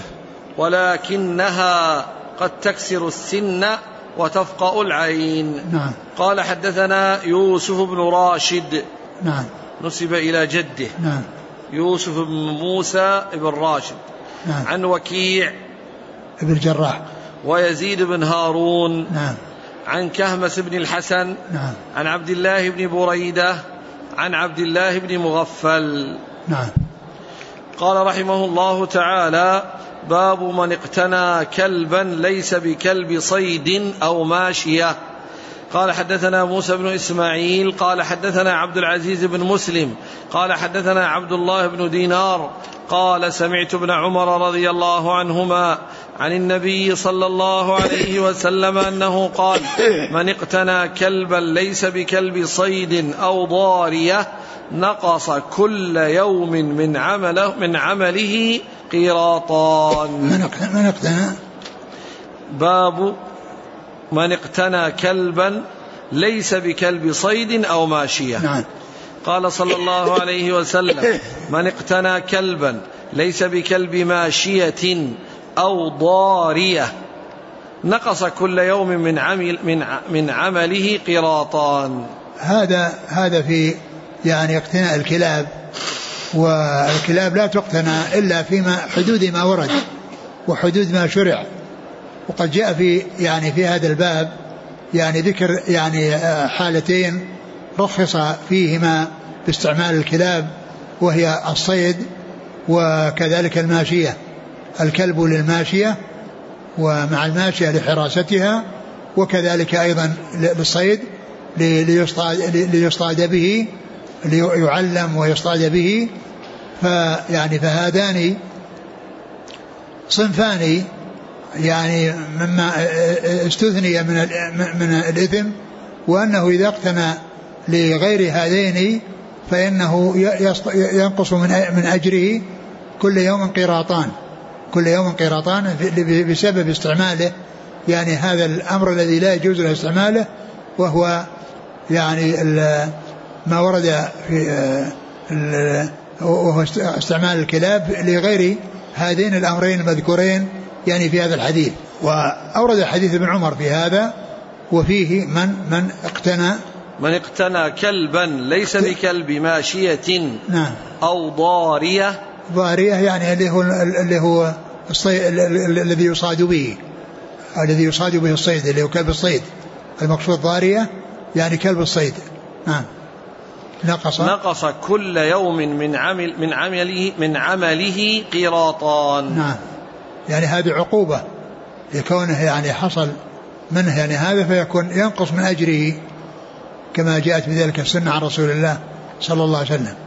ولكنها قد تكسر السن وتفقأ العين. نعم. قال حدثنا يوسف بن راشد. نعم. نسب إلى جده. نعم. يوسف بن موسى بن راشد. نعم. عن وكيع ابن الجراح ويزيد بن هارون. نعم. عن كهمس بن الحسن. نعم. عن عبد الله بن بريدة عن عبد الله بن مغفل. نعم. قال رحمه الله تعالى: باب من اقتنى كلبا ليس بكلب صيد أو ماشية. قال حدثنا موسى بن إسماعيل قال حدثنا عبد العزيز بن مسلم قال حدثنا عبد الله بن دينار قال سمعت ابن عمر رضي الله عنهما عن النبي صلى الله عليه وسلم أنه قال: من اقتنى كلبا ليس بكلب صيد أو ضارية نقص كل يوم من عمله قيراطان. من اقتنى. باب من اقتنى كلبا ليس بكلب صيد أو ماشية. نعم. قال صلى الله عليه وسلم: من اقتنى كلبا ليس بكلب ماشية أو ضارية نقص كل يوم من عمله قيراطان. هذا في يعني اقتناء الكلاب، والكلاب لا تقتنى إلا في حدود ما ورد وحدود ما شرع. وقد جاء في هذا الباب يعني ذكر يعني حالتين رخص فيهما باستعمال الكلاب، وهي الصيد وكذلك الماشية. الكلب للماشية ومع الماشية لحراستها، وكذلك أيضا للصيد ليصطاد به، ليعلم ويصطاد به. فهذان صنفان يعني مما استثني من الإثم، وأنه إذا اقتنى لغير هذين فإنه ينقص من أجره كل يوم قيراطان بسبب استعماله، يعني هذا الأمر الذي لا يجوز له استعماله، وهو يعني ما ورد في وهو استعمال الكلاب لغير هذين الأمرين المذكورين يعني في هذا الحديث. وأورد حديث ابن عمر في هذا، وفيه من اقتنى كلبا ليس بكلب ماشية. نعم. أو ضارية يعني اللي هو الذي يصاد به الصيد، اللي هو كلب الصيد. المقصود ضارية يعني كلب الصيد. نعم. نقص كل يوم من عمله قيراطان. نعم. يعني هذه عقوبة لكونه يعني حصل منه يعني هذا، فيكون ينقص من أجره كما جاءت بذلك السنة عن رسول الله صلى الله عليه وسلم.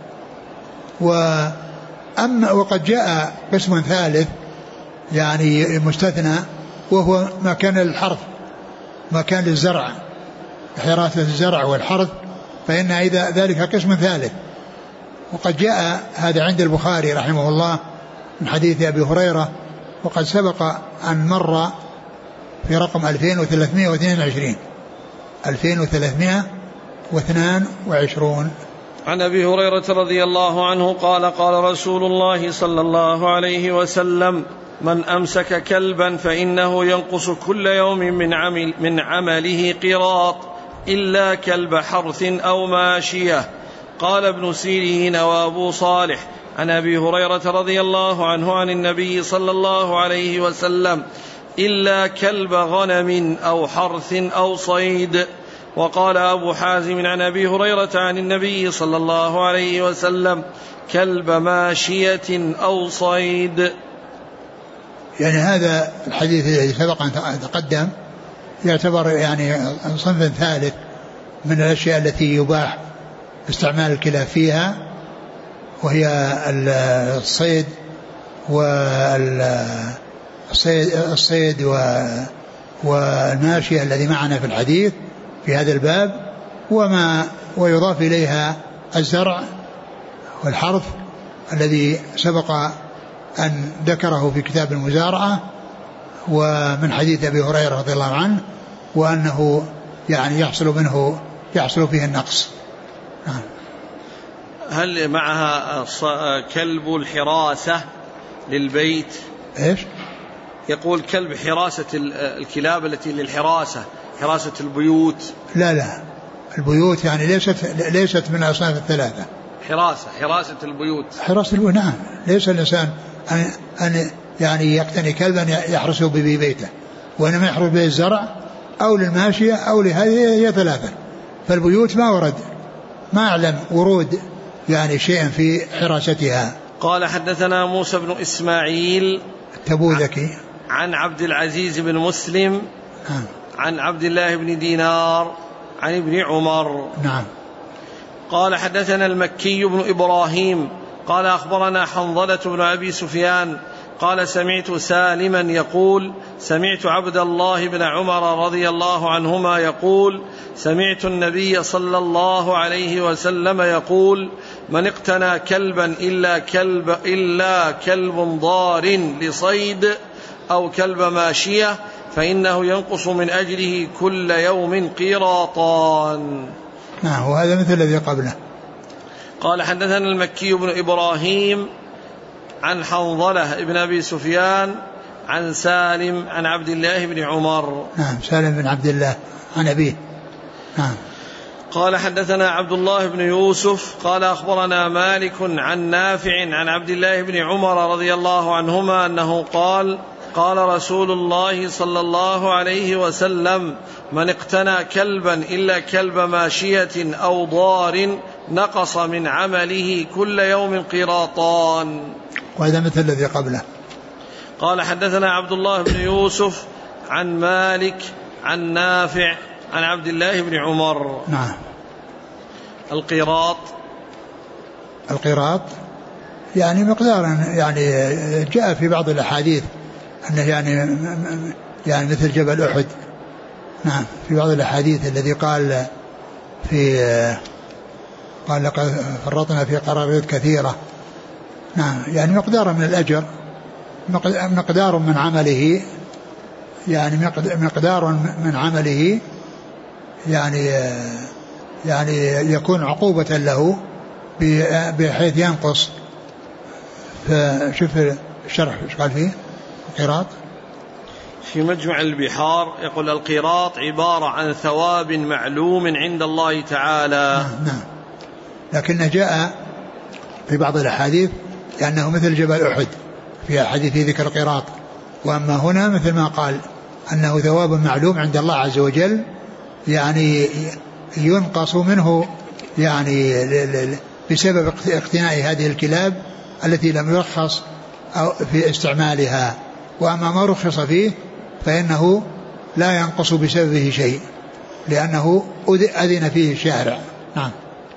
وقد جاء قسم ثالث يعني مستثنى، وهو ما كان للحرث، ما كان للزرع، حراسة الزرع والحرث، فإن إذا ذلك قسم ثالث. وقد جاء هذا عند البخاري رحمه الله من حديث أبي هريرة، وقد سبق أن مر في رقم 2322. عن أبي هريرة رضي الله عنه قال: قال رسول الله صلى الله عليه وسلم: من أمسك كلبا فإنه ينقص كل يوم من عمله قيراط إلا كلب حرث أو ماشية. قال ابن سيرين وأبو صالح عن أبي هريرة رضي الله عنه عن النبي صلى الله عليه وسلم: إلا كلب غنم أو حرث أو صيد. وقال أبو حازم عن أبي هريرة عن النبي صلى الله عليه وسلم: كلب ماشية أو صيد. يعني هذا الحديث الذي سبق أن تقدم يعتبر يعني صنف ثالث من الأشياء التي يباح استعمال الكلاب فيها، وهي الصيد والماشية الذي معنا في الحديث في هذا الباب، ويضاف إليها الزرع والحرث الذي سبق أن ذكره في كتاب المزارعة ومن حديث أبي هريرة رضي الله عنه، وأنه يعني يحصل فيه النقص. هل معها كلب الحراسة للبيت؟ إيش؟ يقول كلب حراسة الكلاب التي للحراسة، حراسة البيوت. لا البيوت يعني ليست من الأصناف الثلاثة. حراسة البيوت. حراسة البيوت نعم. ليس الإنسان أن يعني يقتني كلبا يحرسه ببيته، وإنما يحرس به الزرع أو للماشية أو لهذه، هي ثلاثة. فالبيوت ما ورد، ما أعلم ورود يعني شيئا في حراستها. قال حدثنا موسى بن إسماعيل التبوذكي عن عبد العزيز بن مسلم عن عبد الله بن دينار عن ابن عمر. نعم. قال حدثنا المكي بن إبراهيم قال أخبرنا حنظلة بن أبي سفيان قال سمعت سالما يقول سمعت عبد الله بن عمر رضي الله عنهما يقول سمعت النبي صلى الله عليه وسلم يقول: من اقتنى كلبا إلا كلب ضار لصيد أو كلب ماشية فإنه ينقص من أجله كل يوم قيراطان. نعم. وهذا مثل الذي قبله. قال حدثنا المكي بن إبراهيم عن حنظلة بن أبي سفيان عن سالم عن عبد الله بن عمر. نعم. سالم بن عبد الله عن أبيه. نعم. قال حدثنا عبد الله بن يوسف قال أخبرنا مالك عن نافع عن عبد الله بن عمر رضي الله عنهما أنه قال: قال رسول الله صلى الله عليه وسلم: من اقتنى كلبا إلا كلب ماشية أو ضار نقص من عمله كل يوم قيراطان. وهذا مثل الذي قبله. قال حدثنا عبد الله بن يوسف عن مالك عن نافع عن عبد الله بن عمر. نعم. القيراط يعني مقدارا، يعني جاء في بعض الأحاديث أنه يعني مثل جبل أحد. نعم. في بعض الأحاديث الذي قال لقد فرطنا في قراريط كثيرة. نعم. يعني مقدار من الأجر، مقدار من عمله، يعني مقدار من عمله يعني يكون عقوبة له بحيث ينقص. فشوف الشرح ايش قال فيه القيراط في مجمع البحار، يقول: القيراط عبارة عن ثواب معلوم عند الله تعالى. نعم. لكنه جاء في بعض الأحاديث لأنه مثل جبل أحد في حديث ذكر القيراط، وأما هنا مثل ما قال أنه ثواب معلوم عند الله عز وجل، يعني ينقص منه يعني بسبب اقتناء هذه الكلاب التي لم يرخص في استعمالها، وأما ما رخص فيه فإنه لا ينقص بسببه شيء لأنه أذن فيه الشارع. نعم.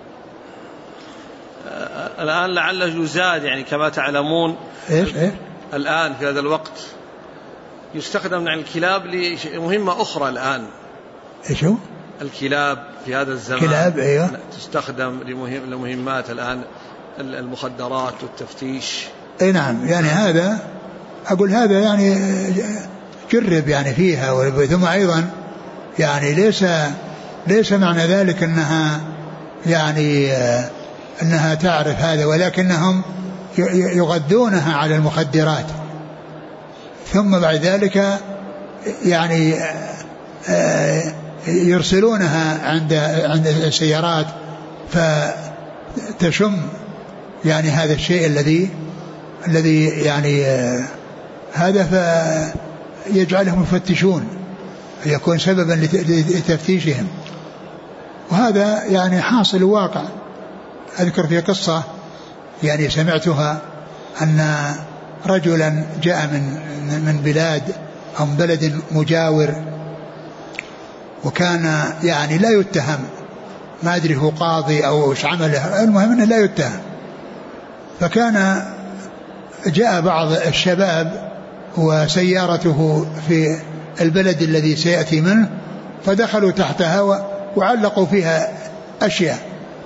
الآن لعله يزاد، يعني كما تعلمون إيش؟ الآن في هذا الوقت يستخدم عن الكلاب لمهمة أخرى. الآن إيش هو؟ الكلاب في هذا الزمان كلاب أيوة. تستخدم لمهمات الآن المخدرات والتفتيش. أي نعم. يعني هذا أقول هذا يعني جرب يعني فيها، ثم أيضا يعني ليس معنى ذلك أنها يعني أنها تعرف هذا، ولكنهم يغذونها على المخدرات، ثم بعد ذلك يعني يرسلونها عند السيارات فتشم يعني هذا الشيء الذي يعني هذا فيجعلهم يفتشون، يكون سببا لتفتيشهم. وهذا يعني حاصل واقع. أذكر في قصة يعني سمعتها أن رجلا جاء من بلاد أو من بلد مجاور، وكان يعني لا يتهم، ما أدري هو قاضي أو إيش عمله، المهم أنه لا يتهم. فكان جاء بعض الشباب وسيارته في البلد الذي سيأتي منه، فدخلوا تحتها وعلقوا فيها أشياء.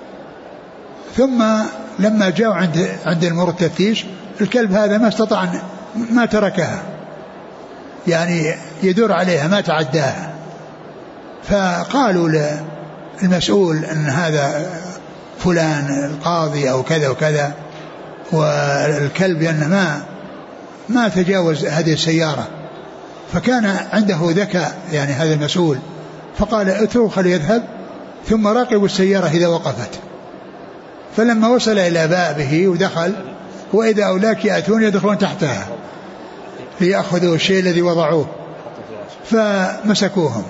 ثم لما جاءوا عند المر التفتيش، الكلب هذا ما استطاع، ما تركها، يعني يدور عليها ما تعداها. فقالوا للمسؤول أن هذا فلان القاضي أو كذا وكذا، والكلب لأنه ما تجاوز هذه السيارة. فكان عنده ذكاء يعني هذا المسؤول، فقال اتركه خليه يذهب، ثم راقبوا السيارة إذا وقفت. فلما وصل إلى بابه ودخل، وإذا أولاك يأتون يدخلون تحتها ليأخذوا الشيء الذي وضعوه، فمسكوهم.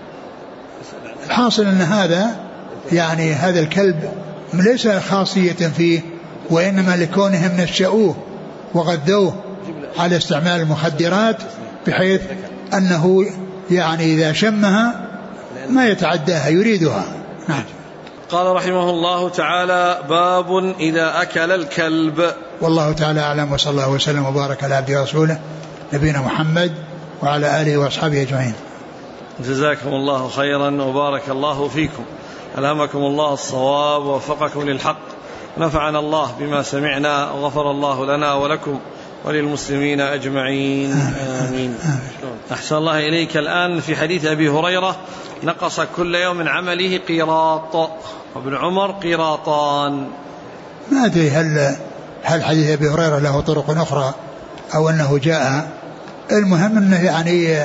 الحاصل أن هذا يعني هذا الكلب ليس خاصية فيه، وإنما لكونهم نشأوه وغذوه على استعمال المخدرات، بحيث أنه يعني إذا شمها ما يتعداها، يريدها. نعم. قال رحمه الله تعالى: باب إذا أكل الكلب. والله تعالى أعلم، وصلى الله وسلم وبارك على عبده ورسوله نبينا محمد وعلى آله وأصحابه أجمعين. جزاكم الله خيرا وبارك الله فيكم، ألهمكم الله الصواب ووفقكم للحق، نفعنا الله بما سمعنا، وغفر الله لنا ولكم وللمسلمين أجمعين، آمين. أحسن الله إليك. الآن في حديث أبي هريرة: نقص كل يوم من عمله قيراط، وابن عمر قيراطان. ما أدري هل حديث أبي هريرة له طرق أخرى أو أنه جاء. المهم أنه يعني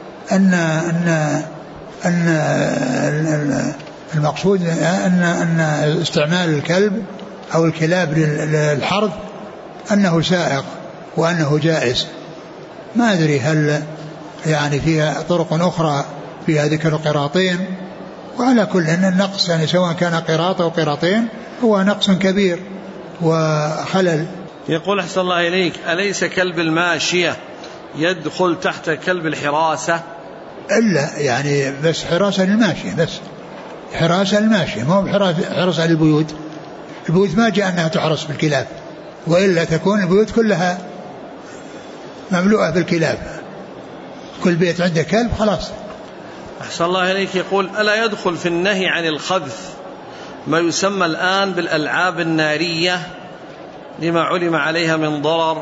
أن المقصود أن استعمال الكلب أو الكلاب للحرث أنه سائغ وأنه جائز. ما أدري هل يعني فيها طرق أخرى فيها ذكر القراطين. وعلى كل أن النقص يعني سواء كان قراط أو قراطين هو نقص كبير وخلل. يقول أحسن الله إليك: أليس كلب الماشية يدخل تحت كلب الحراسة؟ إلا يعني بس حراسة للماشية، بس حراسة للماشية، ما هو حراسة للبيوت. البيوت ما جاء أنها تحرس بالكلاب، وإلا تكون البيوت كلها مملوءة بالكلاب، كل بيت عنده كلب خلاص. أحسن الله إليك. يقول: ألا يدخل في النهي عن الخذف ما يسمى الآن بالألعاب النارية لما علم عليها من ضرر؟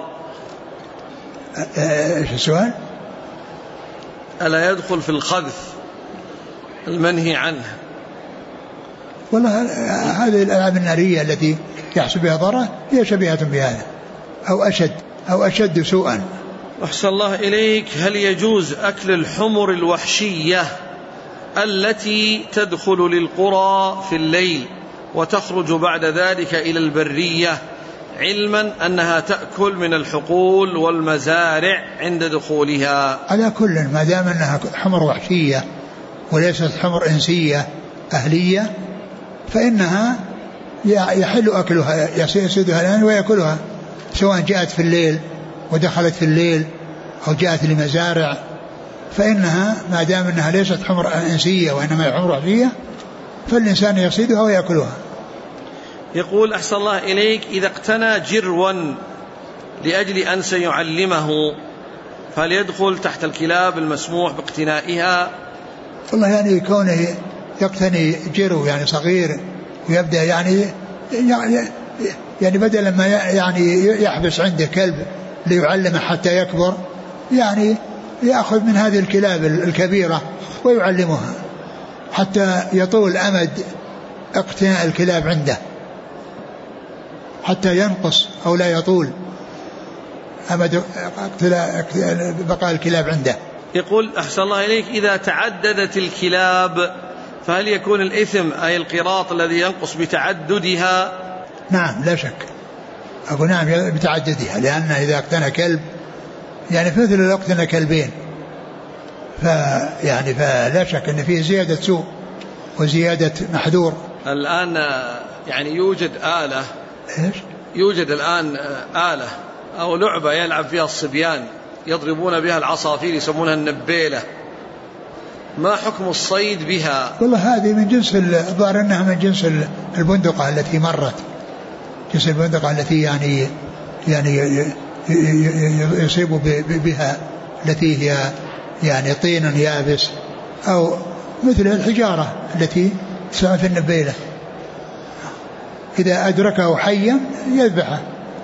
ايش السؤال؟ ألا يدخل في الخذف المنهي عنه؟ والله هذه الألعاب النارية التي يحصل بها ضرر هي شبيهة بهذا أو أشد سوءا. أحسن الله إليك. هل يجوز أكل الحمر الوحشية التي تدخل للقرى في الليل وتخرج بعد ذلك إلى البرية، علما أنها تأكل من الحقول والمزارع عند دخولها؟ على كل ما دام أنها حمر وحشية وليست حمر إنسية أهلية فإنها يحل أكلها، يسيدها الآن ويأكلها، سواء جاءت في الليل ودخلت في الليل أو جاءت لمزارع، فإنها ما دام أنها ليست حمر إنسية وإنما حمر وحشية فالإنسان يصيدها ويأكلها. يقول أحسن الله إليك: إذا اقتنى جروا لأجل أن سيعلمه فهل يدخل تحت الكلاب المسموح باقتنائها؟ والله يعني كونه يقتني جرو يعني صغير ويبدأ يعني بدل ما يعني يحبس عنده كلب ليعلمه حتى يكبر، يعني يأخذ من هذه الكلاب الكبيرة ويعلمها حتى يطول أمد اقتناء الكلاب عنده، حتى ينقص أو لا يطول أمد بقاء الكلاب عنده. يقول أحسن الله إليك: إذا تعددت الكلاب فهل يكون الإثم أي القراط الذي ينقص بتعددها؟ نعم لا شك، أقول نعم بتعددها، لأن إذا اقتنى كلب يعني مثل لو اقتنى كلبين فلا شك أن فيه زيادة سوء وزيادة محذور. الآن يعني يوجد آلة، يوجد الآن آلة أو لعبة يلعب فيها الصبيان يضربون بها العصافير يسمونها النبيلة، ما حكم الصيد بها؟ والله هذه من جنس الظاهر أنها من جنس البندقة التي مرت، جنس البندقة التي يعني يصيب بها، التي هي يعني طين يابس أو مثل الحجارة التي تسمى في النبيلة. إذا أدركه حيا يذبحه،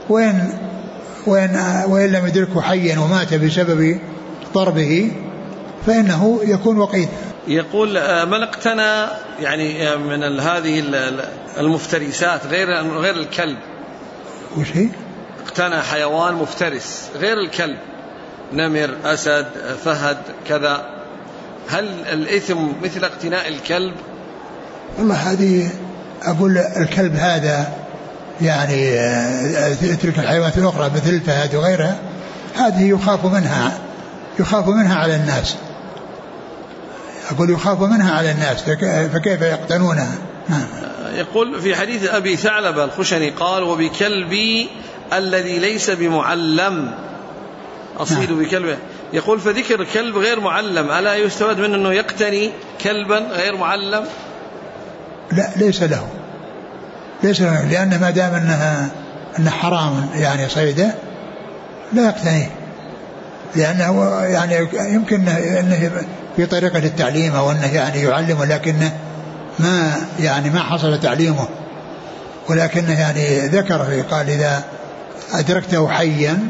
وإن لم يدركه حيا ومات بسبب ضربه فإنه يكون وقيد. يقول من اقتنى يعني من هذه المفترسات غير الكلب، وش هي؟ اقتنى حيوان مفترس غير الكلب، نمر، أسد، فهد، كذا، هل الإثم مثل اقتناء الكلب؟ والله هذه أقول الكلب هذا يعني تلك الحيوانات الأخرى مثل الفهد وغيرها هذه يخاف منها على الناس، أقول يخاف منها على الناس، فكيف يقتنونها؟ يقول في حديث أبي ثعلبة الخشني قال وبكلبي الذي ليس بمعلم أصيد بكلبه. يقول فذكر كلب غير معلم ألا يستفاد منه أنه يقتني كلبا غير معلم؟ لا، ليس له، لأن ما دام أنه حرام يعني صيده لا يقتنيه، لأنه يعني يمكن أنه في طريقة التعليم أو أنه يعني يعلمه، لكنه ما حصل تعليمه، ولكنه يعني ذكر قال إذا أدركته حيا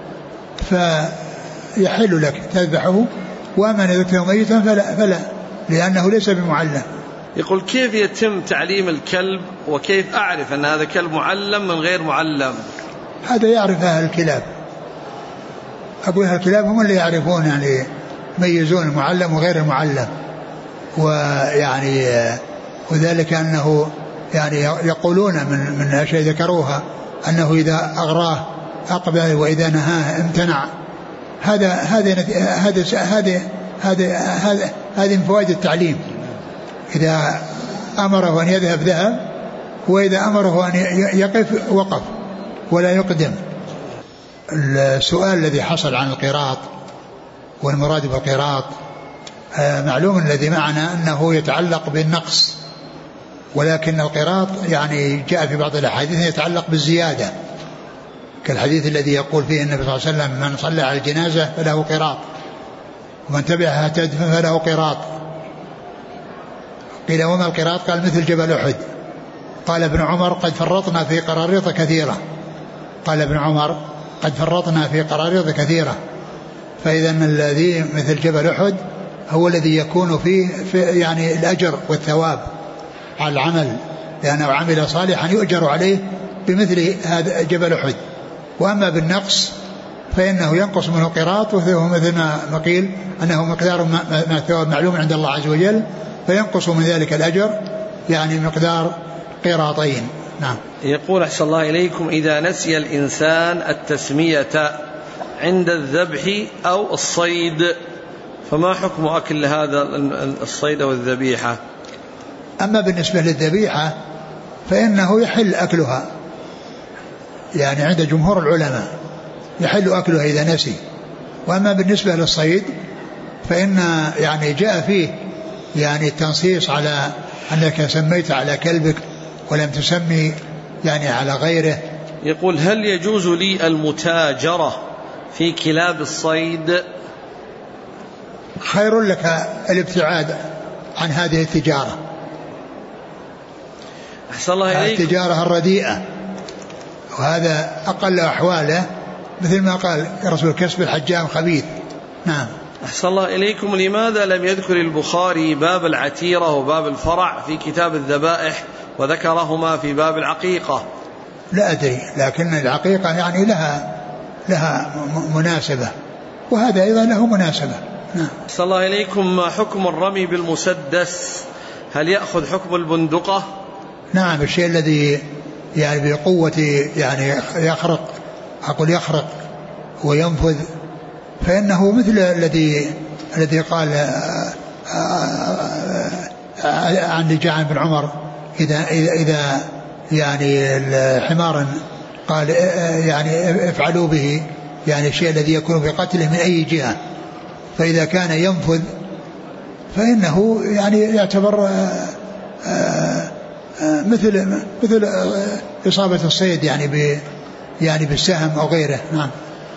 فيحل لك تذبحه، وأما إذا أدركته ميتا فلا لأنه ليس بمعلم. يقول كيف يتم تعليم الكلب وكيف أعرف أن هذا كلب معلم من غير معلم؟ هذا يعرف أهل الكلاب، أقول أهل الكلاب هم اللي يعرفون يعني يميزون المعلم وغير المعلم، ويعني وذلك أنه يعني يقولون من أشياء ذكروها أنه إذا أغراه أقبل وإذا نهاه امتنع. هذه من فوائد التعليم، إذا أمره أن يذهب ذهب، وإذا أمره أن يقف وقف ولا يقدم. السؤال الذي حصل عن القراط والمراد بالقراط معلوم الذي معنا أنه يتعلق بالنقص، ولكن القراط يعني جاء في بعض الأحاديث يتعلق بالزيادة، كالحديث الذي يقول فيه النبي صلى الله عليه وسلم من صلى على الجنازة فله قراط ومن تبعها تدفن فله قراط. قيل وما القراط؟ قال مثل جبل أحد. قال ابن عمر قد فرطنا في قراريط كثيرة، قال ابن عمر قد فرطنا في قراريط كثيرة. فإذا الذي مثل جبل أحد هو الذي يكون فيه في يعني الأجر والثواب على العمل، لأنه عمل صالحا يؤجر عليه بمثل هذا جبل أحد. وأما بالنقص فإنه ينقص منه قراط، وهو مثل ما قيل أنه مقدار ما الثواب معلوم عند الله عز وجل، فينقص من ذلك الأجر يعني مقدار قراطين. نعم. يقول أحسن الله إليكم إذا نسي الإنسان التسمية عند الذبح أو الصيد فما حكم أكل هذا الصيد أو الذبيحة؟ أما بالنسبة للذبيحة فإنه يحل أكلها، يعني عند جمهور العلماء يحل أكلها إذا نسي. وأما بالنسبة للصيد فإن يعني جاء فيه يعني التنصيص على أنك سميت على كلبك ولم تسمي يعني على غيره. يقول هل يجوز لي المتاجرة في كلاب الصيد؟ خير لك الابتعاد عن هذه التجارة، أحسن الله إليك. التجارة الرديئة، وهذا أقل أحواله، مثل ما قال رسول كسب الحجام خبيث. نعم. أحسن الله إليكم. لماذا لم يذكر البخاري باب العتيرة وباب الفرع في كتاب الذبائح وذكرهما في باب العقيقة؟ لا أدري، لكن العقيقة يعني لها مناسبة، وهذا أيضا له مناسبة. نعم. أحسن الله إليكم. ما حكم الرمي بالمسدس؟ هل يأخذ حكم البندقة؟ نعم، الشيء الذي يعني بقوة يعني يخرق وينفذ فإنه مثل الذي قال عن جاء بن عمر إذا يعني حمارا قال يعني افعلوا به يعني الشيء الذي يكون في قتله من أي جهة، فإذا كان ينفذ فإنه يعني يعتبر مثل إصابة الصيد يعني بالسهم أو غيره. نعم.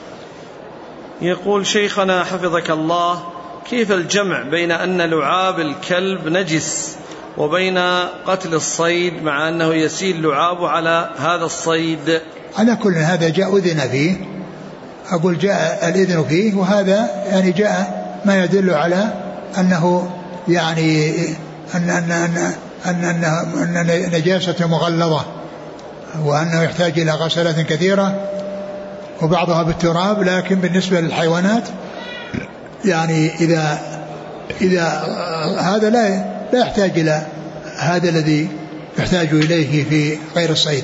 يقول شيخنا حفظك الله: كيف الجمع بين أن لعاب الكلب نجس وبين قتل الصيد مع أنه يسيل لعابه على هذا الصيد؟ على كل هذا جاء أذن فيه، أقول جاء الإذن فيه، وهذا يعني جاء ما يدل على أنه يعني أن نجاسة مغلظة، وأنه يحتاج إلى غسلات كثيرة وبعضها بالتراب. لكن بالنسبة للحيوانات يعني إذا هذا لا يحتاج إلى هذا الذي يحتاج إليه في غير الصيد.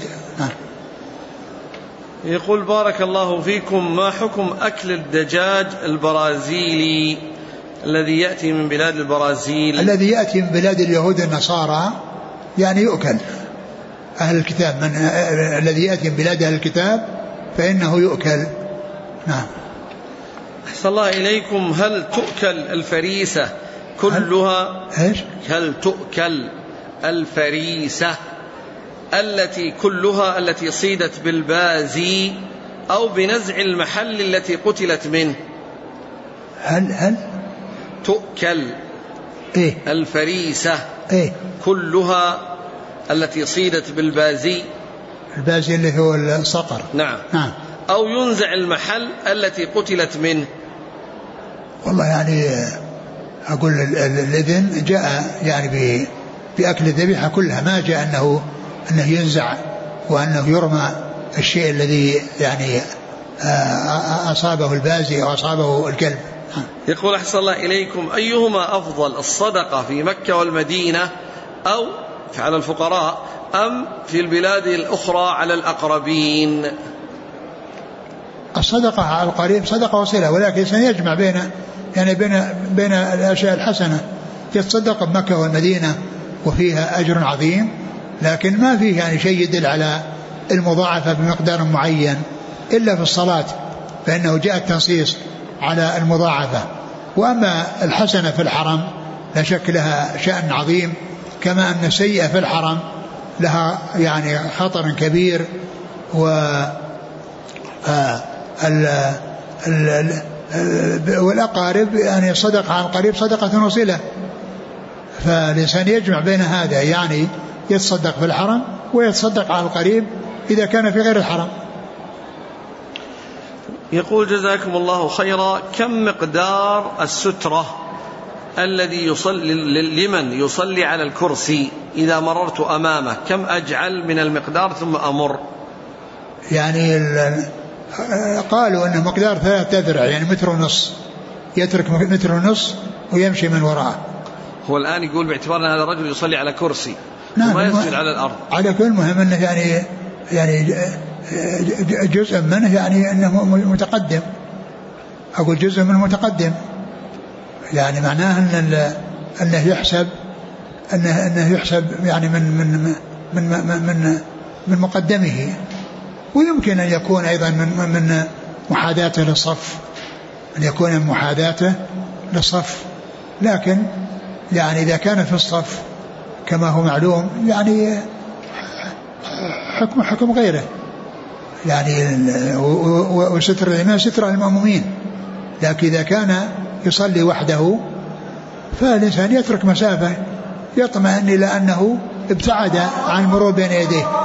يقول: بارك الله فيكم، ما حكم أكل الدجاج البرازيلي الذي يأتي من بلاد البرازيل؟ الذي يأتي من بلاد اليهود النصارى يعني يؤكل. أهل الكتاب الذي يأتي من بلاد أهل الكتاب فإنه يؤكل. نعم. أحسن الله إليكم، هل تؤكل الفريسة كلها؟ هل تؤكل الفريسة التي صيدت بالبازي أو بنزع المحل التي قتلت منه؟ هل تؤكل الفريسة كلها التي صيدت بالبازي؟ البازي اللي هو الصقر. نعم. أو ينزع المحل التي قتلت منه؟ والله يعني أقول الإذن جاء يعني بأكل الذبيحة كلها، ما جاء أنه ينزع وأنه يرمى الشيء الذي يعني أصابه البازي أو أصابه الكلب. يقول: أحسن الله إليكم، أيهما أفضل، الصدقة في مكة والمدينة أو على الفقراء أم في البلاد الأخرى على الأقربين؟ الصدقة على القريب صدقة وصلة، ولكن سيجمع بين الأشياء الحسنة. يتصدق بمكة والمدينة وفيها أجر عظيم، لكن ما فيه يعني شيء يدل على المضاعفة بمقدار معين إلا في الصلاة، فإنه جاء التنصيص على المضاعفة. وأما الحسنة في الحرم لا شك لها شأن عظيم، كما أن السيئة في الحرم لها يعني خطر كبير. والأقارب يعني صدقة عن القريب صدقة وصلة، فالإنسان يجمع بين هذا، يعني يتصدق في الحرم ويتصدق على القريب إذا كان في غير الحرم. يقول: جزاكم الله خيرا، كم مقدار السترة الذي لمن يصلي على الكرسي إذا مررت أمامه؟ كم أجعل من المقدار ثم أمر؟ يعني قالوا أنه مقدار 3 أذرع، يعني 1.5 متر، يترك 1.5 متر ويمشي من وراءه. هو الآن يقول باعتبار أن هذا الرجل يصلي على كرسي وما يسجد على الأرض. على كل مهم أنه يعني جزء منه يعني أنه متقدم، أقول جزء منه متقدم، يعني معناه أنه يحسب يعني من مقدمه. ويمكن أن يكون أيضا من محاذاته للصف، أن يكون من محاذاته للصف، لكن يعني إذا كان في الصف كما هو معلوم يعني حكم غيره، يعني وستر الإمام ستر المأمومين. لكن إذا كان يصلي وحده فالإنسان يترك مسافة يطمئن إلى أنه ابتعد عن المرور بين يديه.